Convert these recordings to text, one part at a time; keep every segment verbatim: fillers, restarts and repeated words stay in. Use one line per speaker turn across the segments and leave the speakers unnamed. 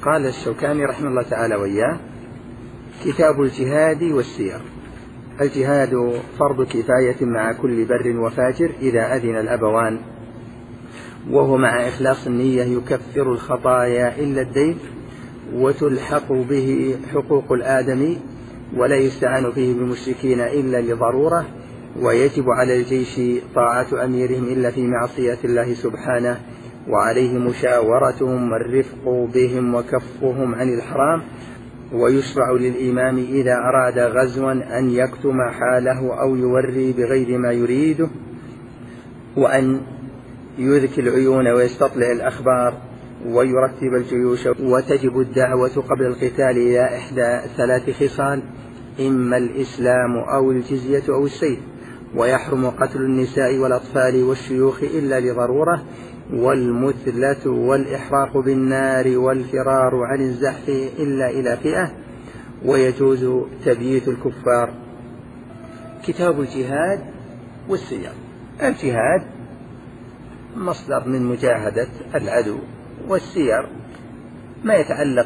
قال الشوكاني رحمه الله تعالى وإياه: كتاب الجهاد والسير. الجهاد فرض كفاية مع كل بر وفاجر إذا أذن الأبوان، وهو مع إخلاص النية يكفر الخطايا إلا الدين، وتلحق به حقوق الآدمي، ولا يستعان فيه بالمشركين إلا لضرورة، ويجب على الجيش طاعة أميرهم إلا في معصية الله سبحانه، وعليه مشاورتهم والرفق بهم وكفهم عن الحرام. ويشرع للإمام إذا أراد غزوا أن يكتم حاله أو يوري بغير ما يريده، وأن يذكي العيون ويستطلع الأخبار ويرتب الجيوش. وتجب الدعوة قبل القتال إلى إحدى ثلاث خصال: إما الإسلام أو الجزية أو السيف. ويحرم قتل النساء والأطفال والشيوخ إلا لضرورة، والمثلة والإحراق بالنار والفرار عن الزحف إلا إلى فئة. ويجوز تبييت الكفار. كتاب الجهاد والسير. الجهاد مصدر من مجاهدة العدو، والسير ما يتعلق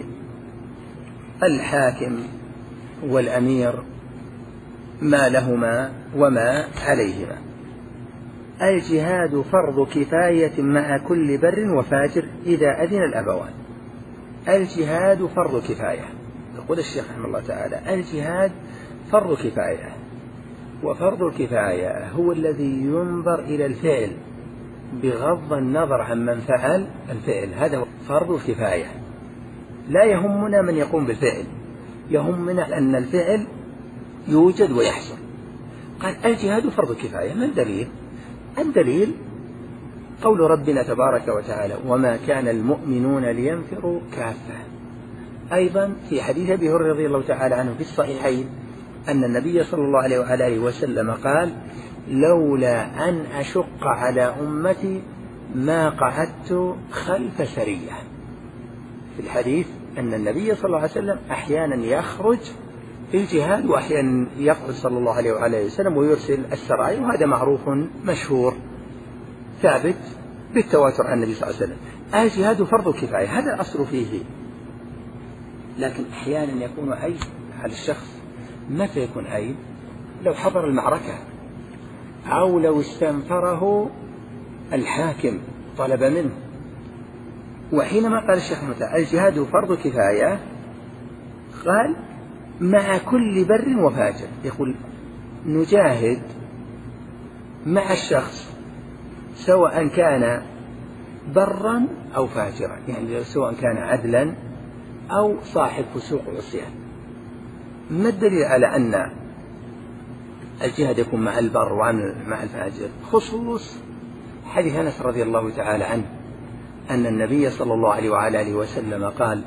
بالحاكم والأمير، ما لهما وما عليهما. الجهاد فرض كفاية مع كل بر وفاجر إذا أذن الأبوان. الجهاد فرض كفاية، يقول الشيخ رحمه الله تعالى: الجهاد فرض كفاية، وفرض الكفاية هو الذي ينظر إلى الفعل بغض النظر عن من فعل الفعل، هذا هو فرض الكفاية. لا يهمنا من يقوم بالفعل، يهمنا أن الفعل يوجد ويحصل. قال الجهاد فرض كفاية. ما الدليل؟ الدليل قول ربنا تبارك وتعالى: وما كان المؤمنون لينفروا كافة. أيضا في حديث أبي هريرة رضي الله تعالى عنه في الصحيحين أن النبي صلى الله عليه وآله وسلم قال: لولا أن أشق على أمتي ما قعدت خلف سرية. في الحديث أن النبي صلى الله عليه وسلم أحيانا يخرج في الجهاد، وأحيانا يقعد صلى الله عليه وآله وسلم ويرسل السرايا، وهذا معروف مشهور ثابت بالتواتر عن النبي صلى الله عليه وسلم. الجهاد فرض كفاية، هذا الأصل فيه. لكن أحيانا يكون عيب على الشخص. متى يكون عيب؟ لو حضر المعركة، أو لو استنفره الحاكم طلب منه. وحينما قال الشيخ متى الجهاد فرض كفاية، قال مع كل بر وفاجر. يقول نجاهد مع الشخص سواء كان برا أو فاجرا، يعني سواء كان عدلا أو صاحب فسوق وعصيان. ما الدليل على أن الجهاد يكون مع البر ومع الفاجر؟ خصوص حديث أنس رضي الله تعالى عنه أن النبي صلى الله عليه وعلى آله وسلم قال: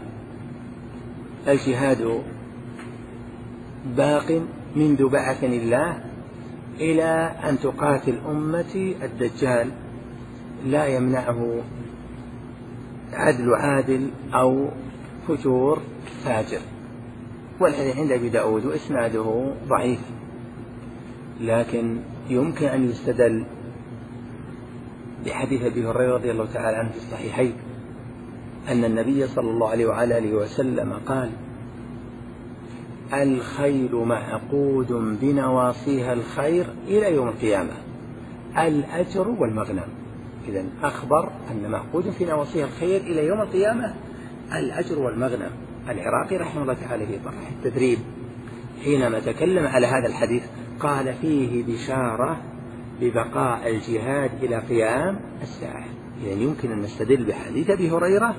الجهاد باق منذ بعثني الله إلى أن تقاتل أمتي الدجال، لا يمنعه عدل عادل أو فجور فاجر. والحديث عند أبي داود وإسناده ضعيف، لكن يمكن أن يستدل بحديث أبي هريرة رضي الله تعالى عنه في الصحيحين أن النبي صلى الله عليه وعلى آله وسلم قال: الخيل معقود بنواصيها الخير إلى يوم القيامة، الأجر والمغنم. إذن أخبر أن معقود في نواصيها الخير إلى يوم القيامة الأجر والمغنم. العراقي رحمه الله تعالى في طرح التدريب حينما تكلم على هذا الحديث قال: فيه بشارة ببقاء الجهاد إلى قيام الساعة. يعني يمكن أن نستدل بحديث أبي هريرة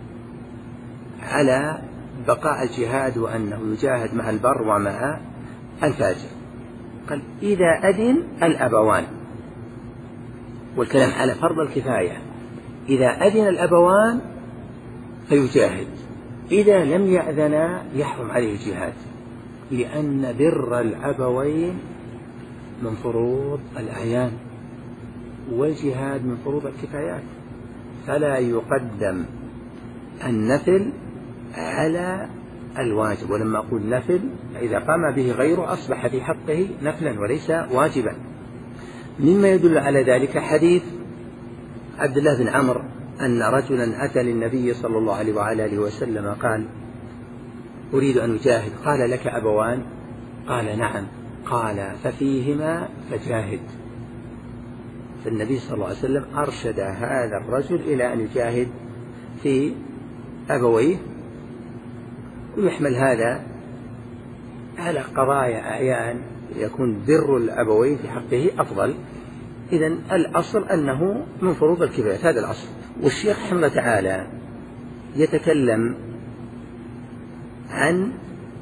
على بقاء الجهاد وأنه يجاهد مع البر ومع الفاجر. قال: إذا أذن الأبوان، والكلام على فرض الكفاية. إذا أذن الأبوان فيجاهد، إذا لم يأذنا يحرم عليه الجهاد، لأن بر الأبوين من فروض الأعيان، والجهاد من فروض الكفايات، فلا يقدم النفل على الواجب. ولما أقول نفل، إذا قام به غيره أصبح في حقه نفلا وليس واجبا. مما يدل على ذلك حديث عبد الله بن عمرو أن رجلا أتى للنبي صلى الله عليه وعلى آله وسلم قال: أريد أن أجاهد. قال: لك أبوان؟ قال: نعم. قال: ففيهما فجاهد. فالنبي صلى الله عليه وسلم أرشد هذا الرجل إلى أن يجاهد في أبويه، ويحمل هذا على قضايا أعيان يكون بر الأبوين في حقه أفضل. إذن الأصل أنه من فروض الكفاية، هذا الأصل. والشيخ رحمه الله تعالى يتكلم عن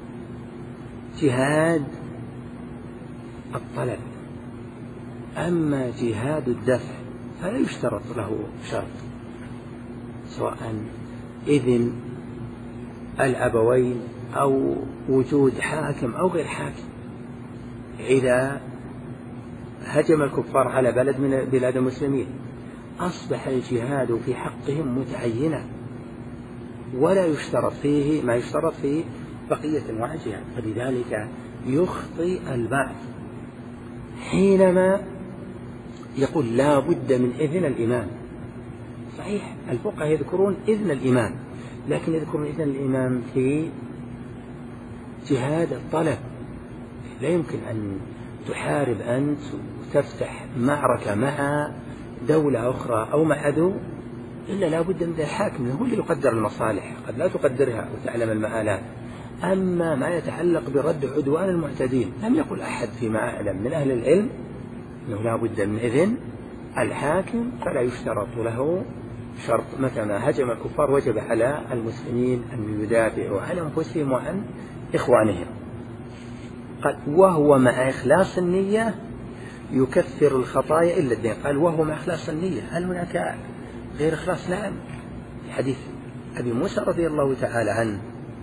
جهاد الطلب، أما جهاد الدفع فلا يشترط له شرط، سواء إذن الأبوين أو وجود حاكم أو غير حاكم. إذا هجم الكفار على بلد من بلاد المسلمين أصبح الجهاد في حقهم متعينا، ولا يشترط فيه ما يشترط في بقية أنواع الجهاد. فلذلك يخطئ البعض حينما يقول لا بد من إذن الإمام. صحيح الفقهاء يذكرون إذن الإمام، لكن يذكرون إذن الإمام في جهاد الطلب. لا يمكن أن تحارب أنت وتفتح معركة مع دولة أخرى أو مع عدو إلا لا بد من الحاكم، هو اللي يقدر المصالح، قد لا تقدرها وتعلم المآلات. أما ما يتعلق برد عدوان المعتدين لم يقل أحد فيما أعلم من أهل العلم أنه لا بد من إذن الحاكم، فلا يشترط له شرط. متى ما هجم الكفار وجب على المسلمين أن يدافعوا عن أنفسهم وعن إخوانهم. قال: وهو مع إخلاص النية يكفر الخطايا إلا الدين. قال: وهو مع إخلاص النية، هل هناك غير إخلاص؟ نعم. في حديث أبي موسى رضي الله تعالى عنه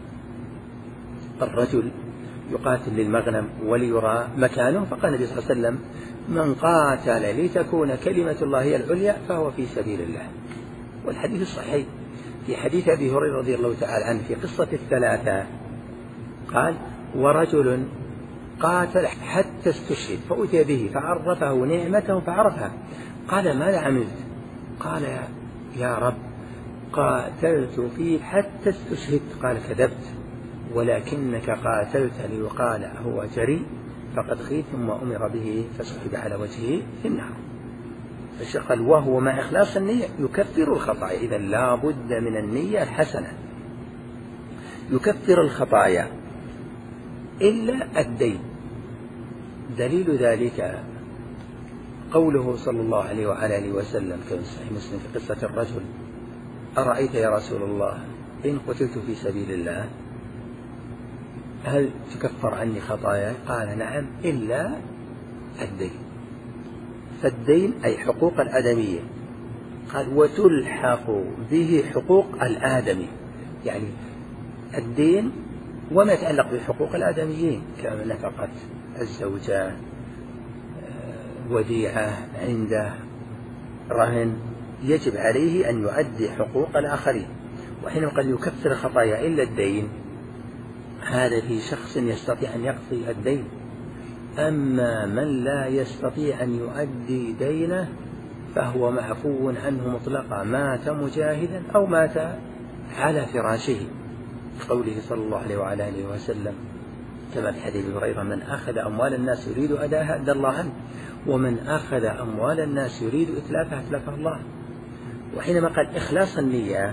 الرجل يقاتل للمغنم وليرى مكانه، فقال النبي صلى الله عليه وسلم: من قاتل لتكون كلمة الله هي العليا فهو في سبيل الله. والحديث الصحيح في حديث أبي هريرة رضي الله تعالى عنه في قصة الثلاثة قال: ورجل قاتل حتى استشهد فأتي به فعرفه نعمته فعرفها، قال: ماذا عملت؟ قال: يا رب قاتلت فيه حتى استشهدت. قال: كذبت، ولكنك قاتلت ليقال هو جريء فقد خيف، ثم أمر به فسحب على وجهه في النار. الشيخ قال: وهو مع إخلاص النية يكفر الخطايا. إذا لا بد من النية الحسنة. يكفر الخطايا إلا الدين. دليل ذلك قوله صلى الله عليه وعلى آله وسلم كما في صحيح مسلم في قصة الرجل: أرأيت يا رسول الله إن قتلت في سبيل الله هل تكفر عني خطاياي؟ قال: نعم إلا الدين. فالدين أي حقوق الآدمية. قال: وتلحق به حقوق الآدمي، يعني الدين وما يتعلق بحقوق الآدميين كما نفقة الزوجة، وديعة عنده، رهن، يجب عليه أن يؤدي حقوق الآخرين. وحينما قال يكفر خطايا إلا الدين، هذا في شخص يستطيع أن يقضي الدين. أما من لا يستطيع أن يؤدي دينه فهو معفو عنه مطلقا، مات مجاهدا أو مات على فراشه، قوله صلى الله عليه وعلى آله وسلم كما في حديث هريرة: من أخذ أموال الناس يريد أداها أدى الله عنه، ومن أخذ أموال الناس يريد إتلافها أتلفها الله. وحينما قال إخلاص النية،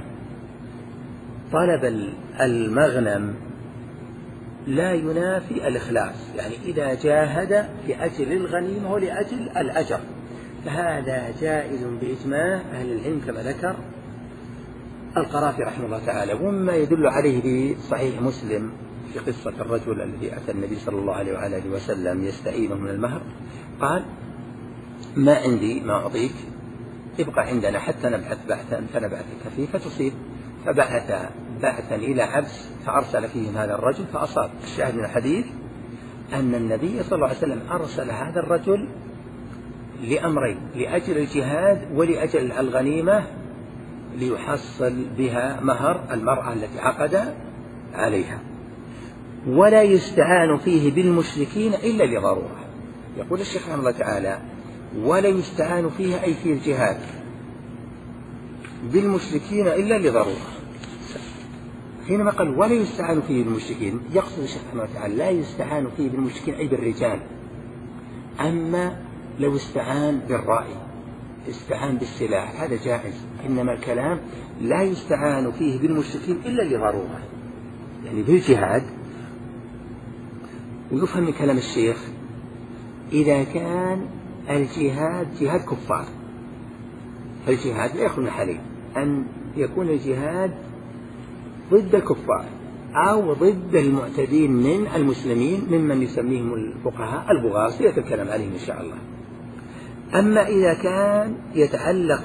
طلب المغنم لا ينافي الإخلاص، يعني إذا جاهد لأجل الغنيمة ولأجل الأجر فهذا جائز بإجماع أهل العلم كما ذكر القرافي رحمه الله تعالى. ومما يدل عليه بصحيح مسلم في قصة الرجل الذي أتى النبي صلى الله عليه وعلى آله وسلم يستعينه من المهر، قال: ما عندي ما أعطيك، ابقى عندنا حتى نبعث بعثا فنبعثك فيه فتصيب. فبعث بعثا إلى عبس فأرسل فيهم هذا الرجل فأصاب. الشاهد من الحديث أن النبي صلى الله عليه وسلم أرسل هذا الرجل لأمرين: لأجل الجهاد ولأجل الغنيمة ليحصل بها مهر المرأة التي عقد عليها. ولا يستعان فيه بالمشركين إلا لضرورة. يقول الشيخ رحمه الله تعالى: ولا يستعان فيها أي في الجهاد بالمشركين إلا لضرورة. حينما قال ولا يستعان فيه بالمشركين يقصد الشيخ رحمه الله تعالى لا يستعان فيه بالمشركين أي بالرجال. أما لو استعان بالرأي استعان بالسلاح هذا جائز، إنما الكلام لا يستعان فيه بالمشركين إلا لضرورة، يعني بالجهاد. ويفهم من كلام الشيخ إذا كان الجهاد جهاد كفار، فالجهاد لا يخلو من حالين: أن يكون الجهاد ضد الكفار أو ضد المعتدين من المسلمين ممن يسميهم الفقهاء البغاة، سيأتي الكلام عليهم إن شاء الله. أما إذا كان يتعلق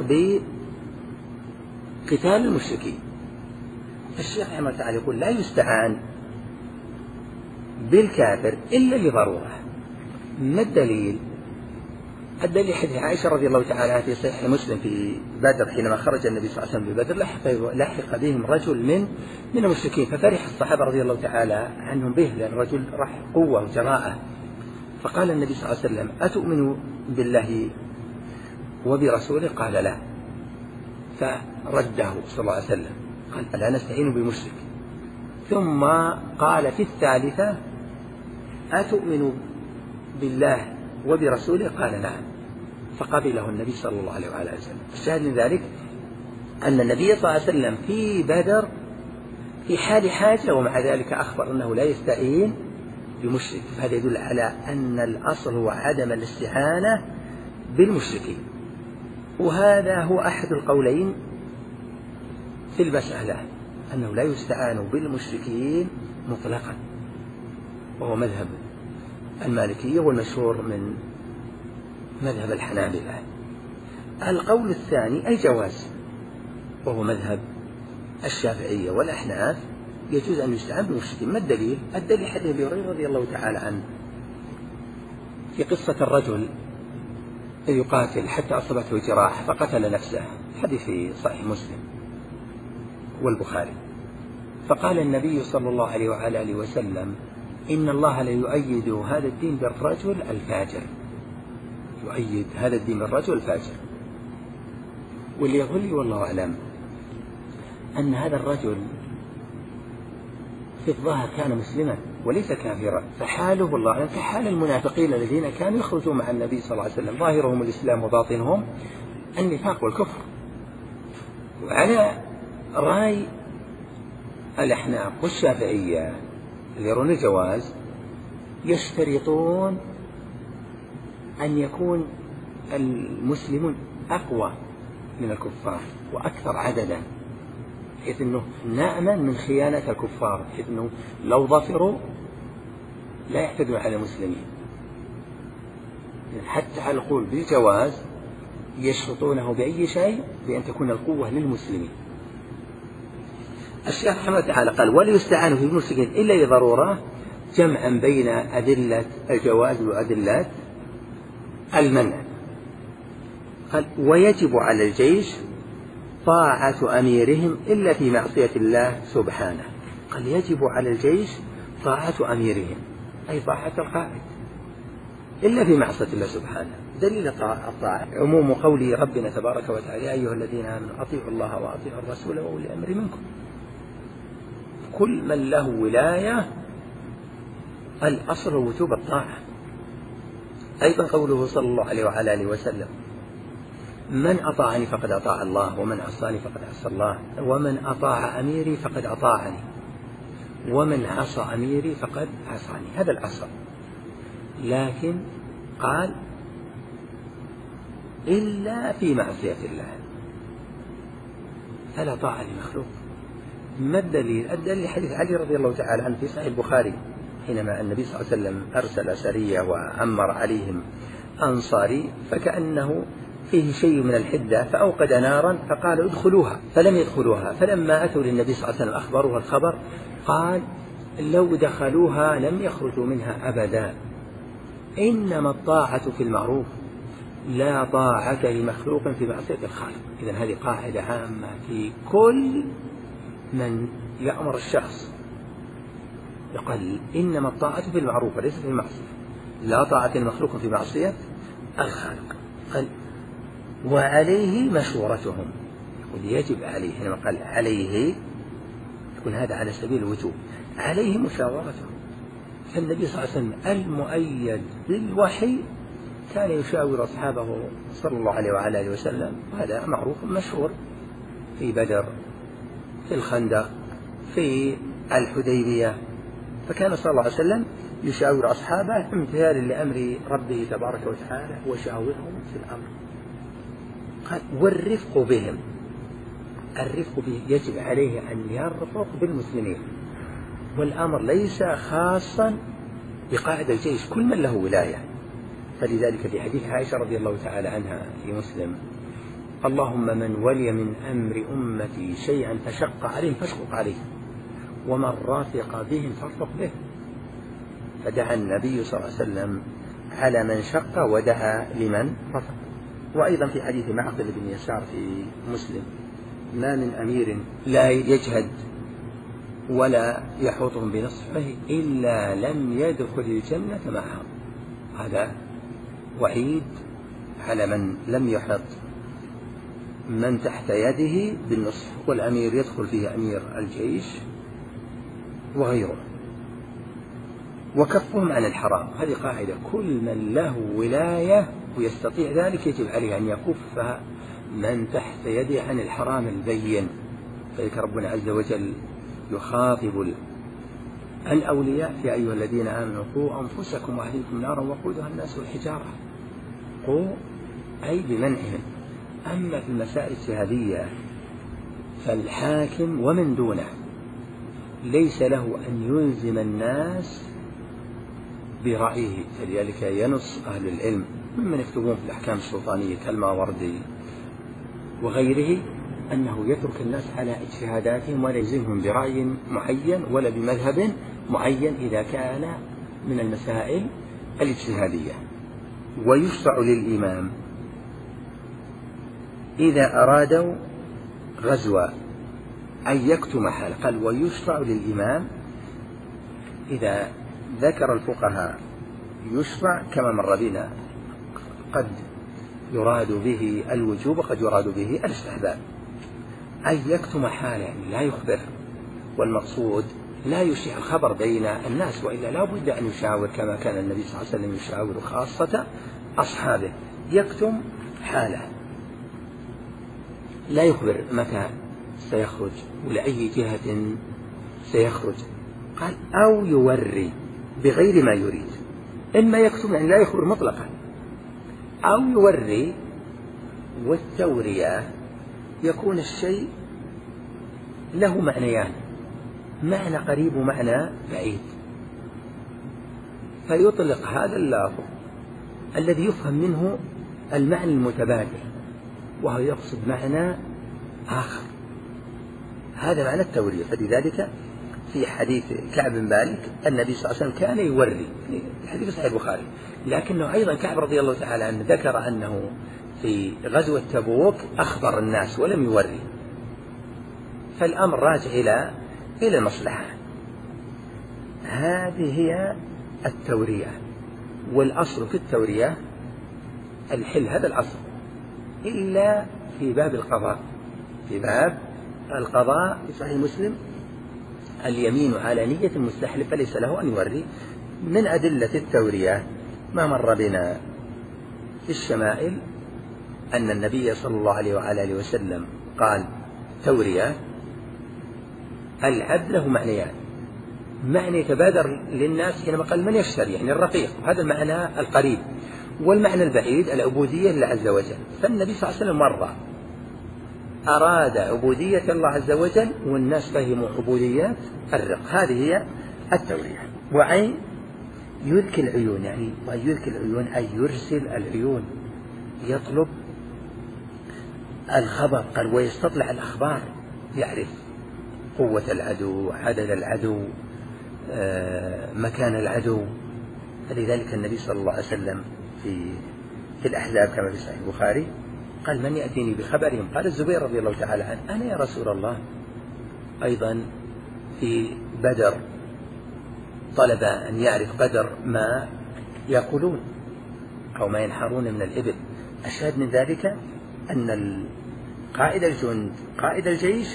بقتال المشركين الشيخ رحمه الله تعالى يقول لا يستعان بالكافر إلا لضرورة. ما الدليل؟ الدليل حديث عائشة رضي الله تعالى عنها في صحيح مسلم في بدر، حينما خرج النبي صلى الله عليه وسلم في بدر لحق, لحق بهم رجل من من المشركين، ففرح الصحابة رضي الله تعالى عنهم به لأن الرجل راح قوة وجراءة. فقال النبي صلى الله عليه وسلم أتؤمن بالله وبرسوله؟ قال لا. فرده صلى الله عليه وسلم قال ألا نستعين بمشرك؟ ثم قال في الثالثة أتؤمن بالله وبرسوله؟ قال نعم. فقبله النبي صلى الله عليه وآله وسلم. الشاهد من ذلك أن النبي صلى الله عليه وسلم في بدر في حال حاجة ومع ذلك أخبر أنه لا يستعين بمشرك، فهذا يدل على أن الأصل هو عدم الاستعانة بالمشركين. وهذا هو أحد القولين في المسألة أنه لا يستعان بالمشركين مطلقا، وهو مذهب المالكية والمشهور من مذهب الحنابلة. القول الثاني الجواز، وهو مذهب الشافعية والأحناف، يجوز أن يستعان بالمشركين. ما الدليل؟ الدليل حديث أبي هريرة رضي الله تعالى عنه في قصة الرجل يقاتل حتى أصابته جراح فقتل نفسه، حديث في صحيح مسلم والبخاري. فقال النبي صلى الله عليه وعلى آله وسلم إن الله لا يؤيد هذا الدين بالرجل الفاجر، يؤيد هذا الدين بالرجل الفاجر. واللي يقول لي والله أعلم أن هذا الرجل في الظاهر كان مسلما وليس كافرا، فحاله والله أعلم كحال المنافقين الذين كانوا يخرجون مع النبي صلى الله عليه وسلم ظاهرهم الإسلام وباطنهم النفاق والكفر. وعلى رأي الأحناف والشافعية اللي يرون الجواز يشترطون أن يكون المسلمون أقوى من الكفار وأكثر عددا، بحيث أنه نأمن من خيانة الكفار، بحيث أنه لو ظفروا لا يعتدون على المسلمين. حتى على القول بالجواز يشرطونه بأي شيء بأن تكون القوة للمسلمين. الشيخ رحمه الله تعالى قال ولا يستعان في المشركين إلا لضرورة، جمعا بين أدلة الجواز وأدلة المنع. قال ويجب على الجيش طاعة أميرهم إلا في معصية الله سبحانه. قال يجب على الجيش طاعة أميرهم أي طاعة القائد إلا في معصية الله سبحانه. دليل الطاعة عموم قول ربنا تبارك وتعالى يا أيها الذين آمنوا أطيعوا الله وأطيعوا الرسول وأولي الأمر منكم. كل من له ولاية الأصل وجوب الطاعة. أيضا قوله صلى الله عليه وعلى آله وسلم من أطاعني فقد أطاع الله ومن عصاني فقد عصى الله ومن أطاع أميري فقد أطاعني ومن عصى أميري فقد عصاني. هذا الأصل. لكن قال إلا في معصية الله فلا طاعة لمخلوق. ما الدليل؟ الدليل حديث علي رضي الله تعالى عنه في صحيح البخاري حينما النبي صلى الله عليه وسلم أرسل سرية وعمر عليهم أنصاري فكأنه فيه شيء من الحدة فأوقد نارا فقال ادخلوها فلم يدخلوها، فلما أتوا للنبي صلى الله عليه وسلم أخبروه الخبر قال لو دخلوها لم يخرجوا منها أبدا. إنما الطاعة في المعروف لا طاعة لمخلوق في معصية الخالق. إذن هذه قاعدة عامة في كل من يأمر الشخص، يقول إنما الطاعة في المعروف وليس في المعصية، لا طاعة لمخلوق في معصية الخالق. قال وعليه مشورتهم. يجب عليه، حينما قال عليه يكون هذا على سبيل الوجوب، عليه مشاورته. فالنبي صلى الله عليه وسلم المؤيد بالوحي كان يشاور أصحابه صلى الله عليه وعلى آله وسلم، وهذا معروف مشهور في بدر، في الخندق، في الحديبية. فكان صلى الله عليه وسلم يشاور أصحابه امتثالا لأمر ربه تبارك وتعالى وشاورهم في الأمر. قال والرفق بهم، الرفق به يجب عليه أن يرفق بالمسلمين، والأمر ليس خاصا بقائد الجيش، كل من له ولاية. فلذلك في حديث عائشة رضي الله تعالى عنها في مسلم: اللهم من ولي من أمر أمتي شيئا فشق عليهم فاشقق عليه، ومن رافق بهم فارفق به. فدعا النبي صلى الله عليه وسلم على من شق ودعا لمن رفق. وأيضا في حديث معقل بن يسار في مسلم: ما من أمير لا يجهد ولا يحوطهم بنصفه إلا لم يدخل الجنة معهم. هذا وعيد على من لم يحط من تحت يده بالنصف، والأمير يدخل فيه أمير الجيش وغيره. وكفهم عن الحرام، هذه قاعدة، كل من له ولاية ويستطيع ذلك يجب عليه أن يكف من تحت يده عن الحرام البين. فذلك ربنا عز وجل يخاطب الأولياء: يا أيها الذين آمنوا قوا أنفسكم وأهليكم نارا وقودها الناس والحجارة. قوا أي بمنعهم. أما في المسائل الاجتهادية فالحاكم ومن دونه ليس له أن يلزم الناس برأيه. فلذلك ينص أهل العلم ممن يكتبون في الأحكام السلطانية كالماوردي وغيره أنه يترك الناس على اجتهاداتهم ولا يلزمهم برأي معين ولا بمذهب معين إذا كان من المسائل الاجتهادية. ويشرع للإمام إذا أرادوا غزوا أن يكتم حال. قال ويشرع للإمام، إذا ذكر الفقهاء يشرع كما مر بنا، قد يراد به الوجوب وقد يراد به الاستحباب. أن يكتم حاله يعني لا يخبر، والمقصود لا يشيع الخبر بين الناس، وإلا لا بد أن يشاور كما كان النبي صلى الله عليه وسلم يشاور خاصة أصحابه. يكتم حاله، لا يخبر متى سيخرج ولأي جهة سيخرج. قال أو يوري بغير ما يريد، إما يكتم يعني لا يخبر مطلقا، أو يوري. والتورية يكون الشيء له معنيان، معنى قريب ومعنى بعيد، فيطلق هذا اللفظ الذي يفهم منه المعنى المتبادل وهو يقصد معنى آخر، هذا معنى التورية. فلذلك في حديث كعب بن مالك النبي صلى الله عليه وسلم كان يوري، في حديث صحيح البخاري، لكنه أيضا كعب رضي الله تعالى عنه ذكر أنه في غزوة تبوك أخبر الناس ولم يوري، فالأمر راجع إلى إلى المصلحة. هذه هي التورية، والأصل في التورية الحل، هذا الأصل، إلا في باب القضاء. في باب القضاء في صحيح مسلم اليمين على نية المستحلف فليس له أن يوري. من أدلة التورية ما مر بنا في الشمائل أن النبي صلى الله عليه وعلى آله وسلم قال تورية العبد له معنيان، معنى يتبادر للناس حينما قال من يشتري يعني الرقيق، هذا المعنى القريب، والمعنى البعيد العبودية لله عز وجل. فالنبي صلى الله عليه وسلم مرة أراد عبودية الله عز وجل والناس فهموا عبوديات الرق، هذه هي التورية. وعين يذكي العيون، يعني يذكي العيون أي يرسل العيون، يطلب الخبر. قال ويستطلع الأخبار، يعرف قوة العدو، عدد العدو، مكان العدو. فلذلك النبي صلى الله عليه وسلم في في الأحزاب كما في صحيح البخاري قال من يأتيني بخبرهم؟ قال الزبير رضي الله تعالى عنه أنا يا رسول الله. أيضا في بدر طلب أن يعرف بدر ما يأكلون أو ما ينحرون من الإبل. أشهد من ذلك أن قائد الجند قائد الجيش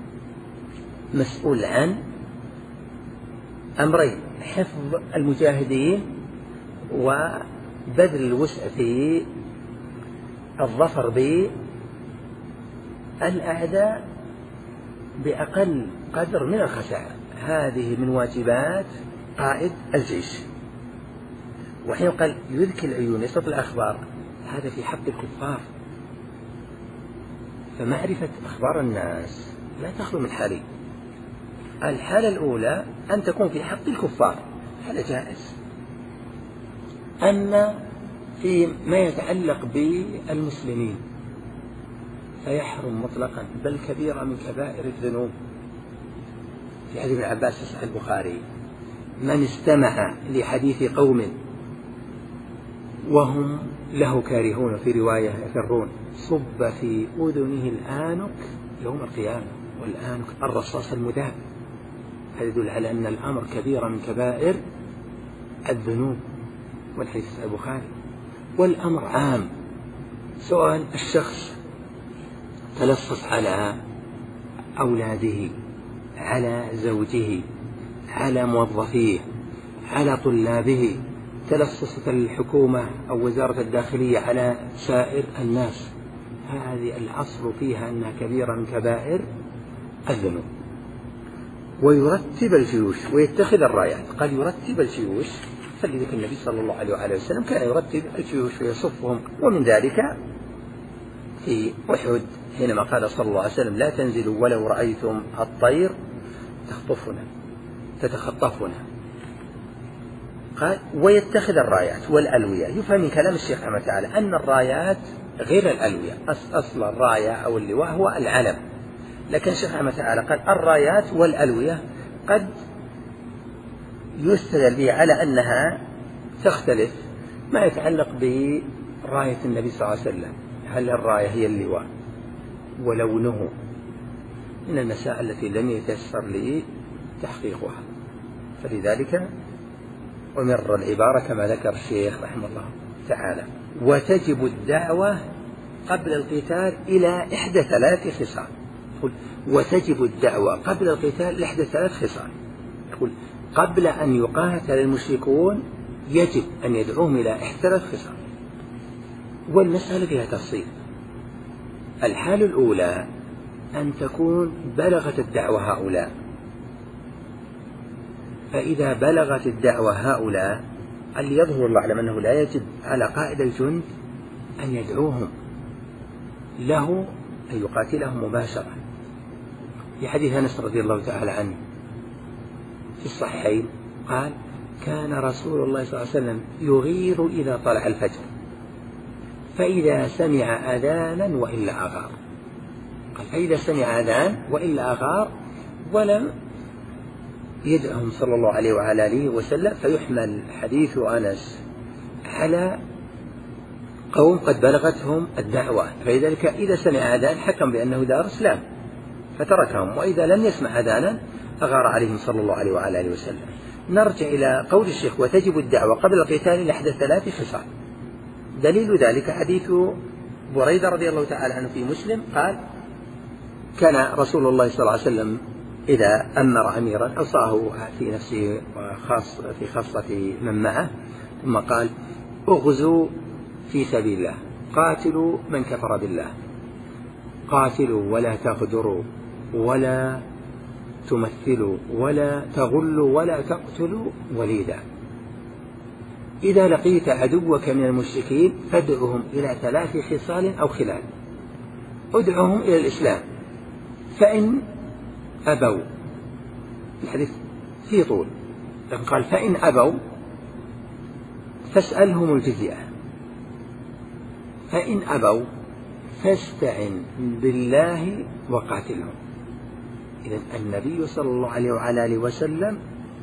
مسؤول عن أمرين: حفظ المجاهدين وبذل الوسع في الظفر بالأعداء بأقل قدر من الخسائر. هذه من واجبات قائد الجيش. وحين قال يذكي العيون يسقط الأخبار، هذا في حق الكفار، فمعرفة أخبار الناس لا تخلو من حالين: الحالة الأولى أن تكون في حق الكفار، هذا جائز. أما في ما يتعلق بالمسلمين فيحرم مطلقا، بل كبيرة من كبائر الذنوب. في حديث ابن عباس في صحيح البخاري: من استمع لحديث قوم وهم له كارهون، في رواية يفرون، صب في أذنه الآنك يوم القيامة. والآنك الرصاص المذاب. هذا يدل على أن الأمر كبيرة من كبائر الذنوب، والحديث في البخاري. والأمر عام، سواء الشخص تلصص على أولاده، على زوجه، على موظفيه، على طلابه، تلصصت الحكومة أو وزارة الداخلية على سائر الناس، هذه الأصل فيها أنها كبيرة من كبائر الذنوب. ويرتب الجيوش ويتخذ الرايات. قال يرتب الجيوش، فلذلك النبي صلى الله عليه وآله وسلم كان يرتب الجيوش ويصفهم. ومن ذلك في أحد حينما قال صلى الله عليه وسلم: لا تنزلوا ولو رأيتم الطير تخطفنا تتخطفنا. قال ويتخذ الرايات والألوية. يفهم من كلام الشيخ رحمه تعالى أن الرايات غير الألوية. أصل الراية أو اللواء هو العلم، لكن الشيخ رحمه تعالى قال الرايات والألوية قد يستدل به على أنها تختلف ما يتعلق براية النبي صلى الله عليه وسلم. هل الراية هي اللواء ولونه من المسائل التي لم يتيسر لي تحقيقها، فلذلك أمر العبارة كما ذكر الشيخ رحمه الله تعالى. وتجب الدعوة قبل القتال إلى إحدى ثلاث خصال. وتجب الدعوة قبل القتال إلى إحدى ثلاث خصال. يقول قبل أن يقاتل المشركون يجب أن يدعوهم إلى إحدى ثلاث خصال، والمسألة فيها تفصيل. الحالة الأولى أن تكون بلغت الدعوة هؤلاء، فإذا بلغت الدعوة هؤلاء اللي يظهر الله أعلم أنه لا يجب على قائد الجند أن يدعوهم له أن يقاتلهم مباشرة. في حديث أنس رضي الله تعالى عنه في الصحيحين قال: كان رسول الله صلى الله عليه وسلم يغير إذا طلع الفجر، فإذا سمع أذانا وإلا أغار. قال فإذا سمع أذان وإلا أغار، ولم يدعهم صلى الله عليه وعلى آله وسلم. فيحمل حديث أنس على قوم قد بلغتهم الدعوة، فلذلك إذا سمع أذان حكم بأنه دار إسلام فتركهم، وإذا لم يسمع أذانا أغار عليهم صلى الله عليه وعلى آله وسلم. نرجع إلى قول الشيخ: وتجب الدعوة قبل القتال إلى إحدى ثلاث خصال. دليل ذلك حديث بريدة رضي الله تعالى عنه في مسلم قال: كان رسول الله صلى الله عليه وسلم إذا أمر أميرا أوصاه في نفسه وخاص في خاصة من معه، ثم قال: اغزوا في سبيل الله، قاتلوا من كفر بالله، قاتلوا ولا تغدروا ولا تمثلوا ولا تغلوا ولا تقتلوا وليدا. إذا لقيت عدوك من المشركين فادعهم إلى ثلاث خصال أو خلال. ادعهم إلى الإسلام، فإن أبوا، الحديث فيه طول، لكن قال فإن أبوا فاسألهم الجزية، فإن أبوا فاستعن بالله وقاتلهم. إذن النبي صلى الله عليه وعلى آله وسلم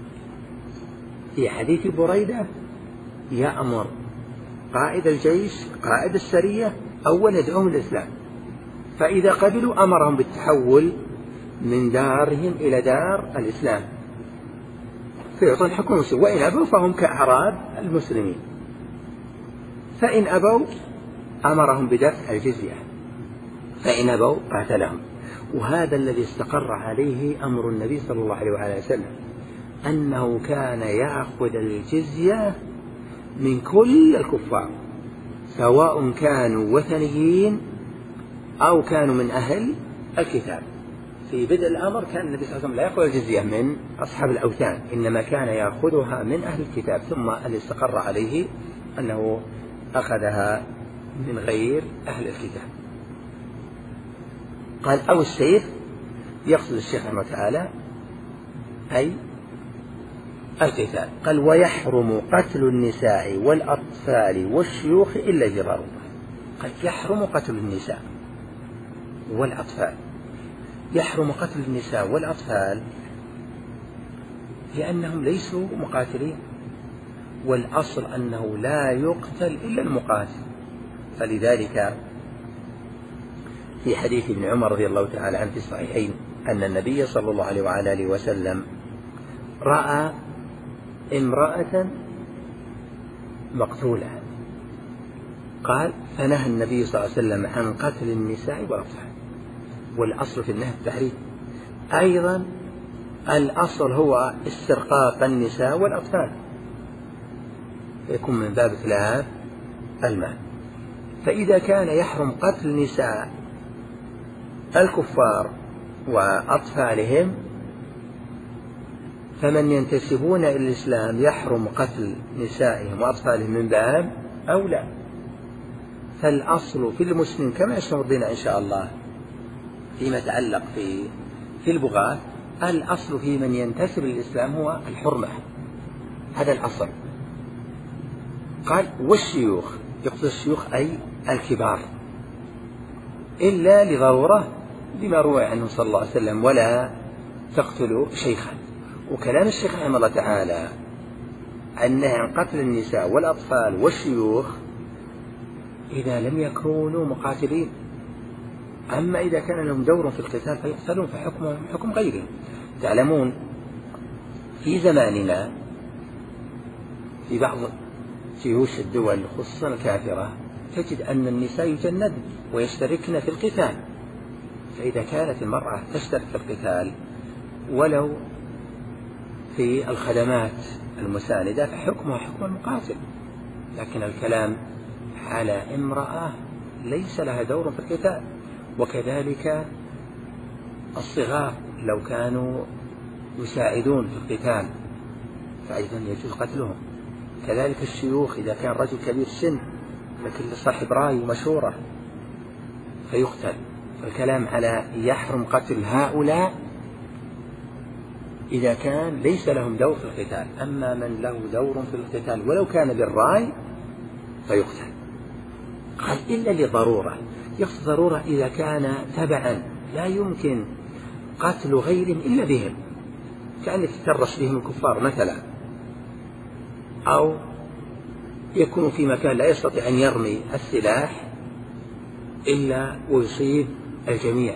في حديث بريدة يأمر قائد الجيش قائد السرية أول يدعوهم الإسلام، فإذا قبلوا أمرهم بالتحول من دارهم إلى دار الإسلام فيعطون حكم المسلم، وإن أبوا فهم كأعراب المسلمين، فإن أبوا أمرهم بدفع الجزية. فإن أبوا قاتلهم. وهذا الذي استقر عليه أمر النبي صلى الله عليه وآله وسلم، أنه كان يأخذ الجزية من كل الكفار سواء كانوا وثنيين أو كانوا من أهل الكتاب. في بدء الأمر كان النبي صلى الله عليه وسلم لا يأخذ الجزية من أصحاب الأوثان، إنما كان يأخذها من أهل الكتاب، ثم اللي استقر عليه أنه أخذها من غير أهل الكتاب. قال أو السيف، يقصد الشيخ رحمه الله تعالى أي القتال. قال ويحرم قتل النساء والأطفال والشيوخ إلا جرار. قال يحرم قتل النساء والأطفال. يحرم قتل النساء والأطفال لأنهم ليسوا مقاتلين، والأصل أنه لا يقتل إلا المقاتل. فلذلك في حديث ابن عمر رضي الله تعالى عنه في الصحيحين أن النبي صلى الله عليه وعلى آله وسلم رأى امرأة مقتولة، قال فنهى النبي صلى الله عليه وسلم عن قتل النساء والأطفال، والأصل في النهي التحريم. أيضا الأصل هو استرقاق النساء والأطفال، يكون من باب إتلاف المال. فإذا كان يحرم قتل نساء الكفار وأطفالهم، فمن ينتسبون إلى الإسلام يحرم قتل نسائهم وأطفالهم من باب أولى. فالأصل في المسلم كما سنمر بنا إن شاء الله فيما يتعلق في في البغاة، الأصل في من ينتسب للإسلام هو الحرمة، هذا الأصل. قال والشيوخ، يقصد الشيوخ أي الكبار، إلا لضرورة لما روى عنه صلى الله عليه وسلم ولا تقتلوا شيخا. وكلام الشيخ رحمه الله تعالى النهي عن قتل النساء والأطفال والشيوخ إذا لم يكونوا مقاتلين، أما إذا كان لهم دور في القتال فيقتلون فحكمهم حكم غيرهم. تعلمون في زماننا في بعض جيوش الدول خصوصا الكافرة تجد أن النساء يجندن ويشتركن في القتال، فإذا كانت المرأة تشترك في القتال ولو في الخدمات المساندة فحكمها حكم المقاتل. لكن الكلام على امرأة ليس لها دور في القتال، وكذلك الصغار لو كانوا يساعدون في القتال فأيضا يجوز قتلهم. كذلك الشيوخ إذا كان رجل كبير سن لكن صاحب رأي ومشورة فيقتل. فالكلام على يحرم قتل هؤلاء إذا كان ليس لهم دور في القتال، أما من له دور في القتال ولو كان بالرأي فيقتل. قال إلا لضرورة، يقصد ضرورة إذا كان تبعا لا يمكن قتل غيرهم إلا بهم، كأن يتترس بهم الكفار مثلا، أو يكون في مكان لا يستطيع أن يرمي السلاح إلا ويصيب الجميع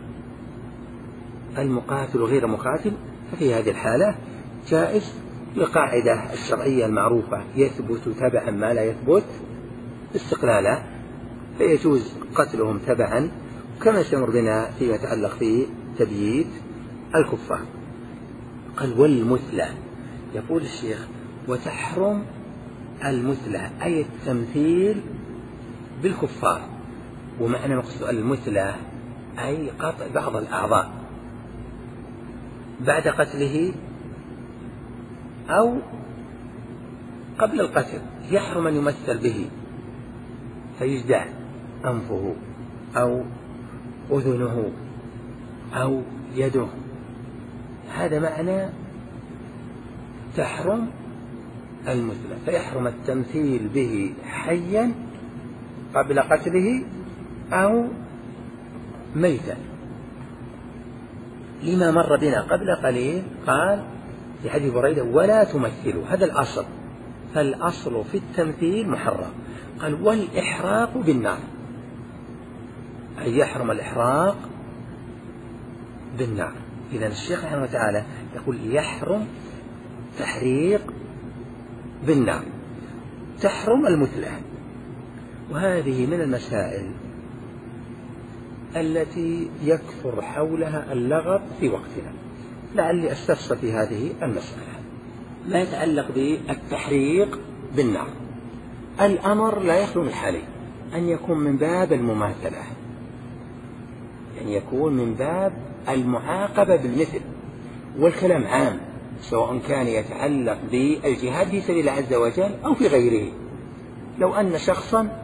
المقاتل غير مقاتل، ففي هذه الحالة جائز للقاعدة الشرعية المعروفة يثبت تبعا ما لا يثبت استقلالا، فيجوز قتلهم تبعا، كما سيمر بنا فيما يتعلق في تبييت الكفار. قال والمثلى، يقول الشيخ وتحرم المثلى أي التمثيل بالكفار، ومعنى مقصود المثلى أي قطع بعض الأعضاء بعد قتله أو قبل القتل، يحرم أن يمثل به فيجدع أنفه أو أذنه أو يده، هذا معنى تحرم المثلى. فيحرم التمثيل به حيا قبل قتله أو ميتا، لما مر بنا قبل قليل قال في حديث بريدة ولا تمثلوا، هذا الأصل. فالأصل في التمثيل محرم. قال والإحراق بالنار، أي يحرم الإحراق بالنار. إذن الشيخ رحمه الله تعالى يقول يحرم تحريق بالنار، تحرم المثلى. وهذه من المسائل التي يكثر حولها اللغط في وقتنا، لعلي أستفصل في هذه المسألة. ما يتعلق بالتحريق بالنار، الأمر لا يخلو من حالين: أن يكون من باب المماثلة، يعني يكون من باب المعاقبة بالمثل، والكلام عام سواء كان يتعلق بالجهاد في سبيل الله عز وجل أو في غيره. لو أن شخصا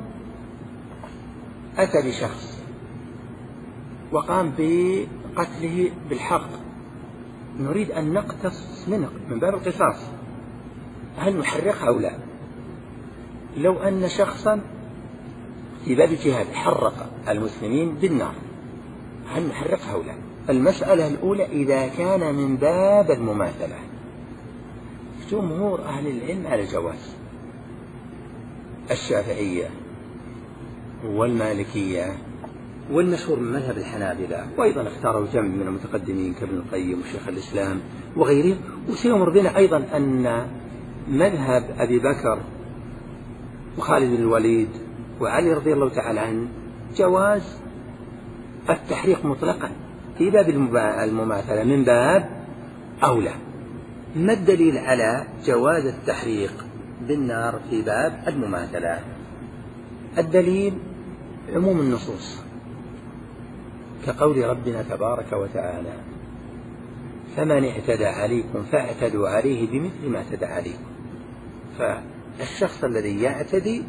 أتى بشخص وقام بقتله بالحق، نريد أن نقتص منه من باب القصاص، هل نحرقه أو لا؟ لو أن شخصا في باب الجهاد حرق المسلمين بالنار، هل نحرقه أو لا؟ المسألة الأولى إذا كان من باب المماثلة، جمهور أهل العلم على الجواز، الشافعية والمالكية والمشهور من مذهب الحنابلة، وأيضا اختاروا جمع من المتقدمين كابن القيم وشيخ الإسلام وغيرهم. وسيمر بنا أيضا أن مذهب أبي بكر وخالد بن الوليد وعلي رضي الله تعالى عنه جواز التحريق مطلقا في باب المماثلة من باب أولى. ما الدليل على جواز التحريق بالنار في باب المماثلة؟ الدليل عموم النصوص، كقول ربنا تبارك وتعالى: فمن اعتدى عليكم فاعتدوا عليه بمثل ما اعتدى عليكم. فالشخص الذي يعتدي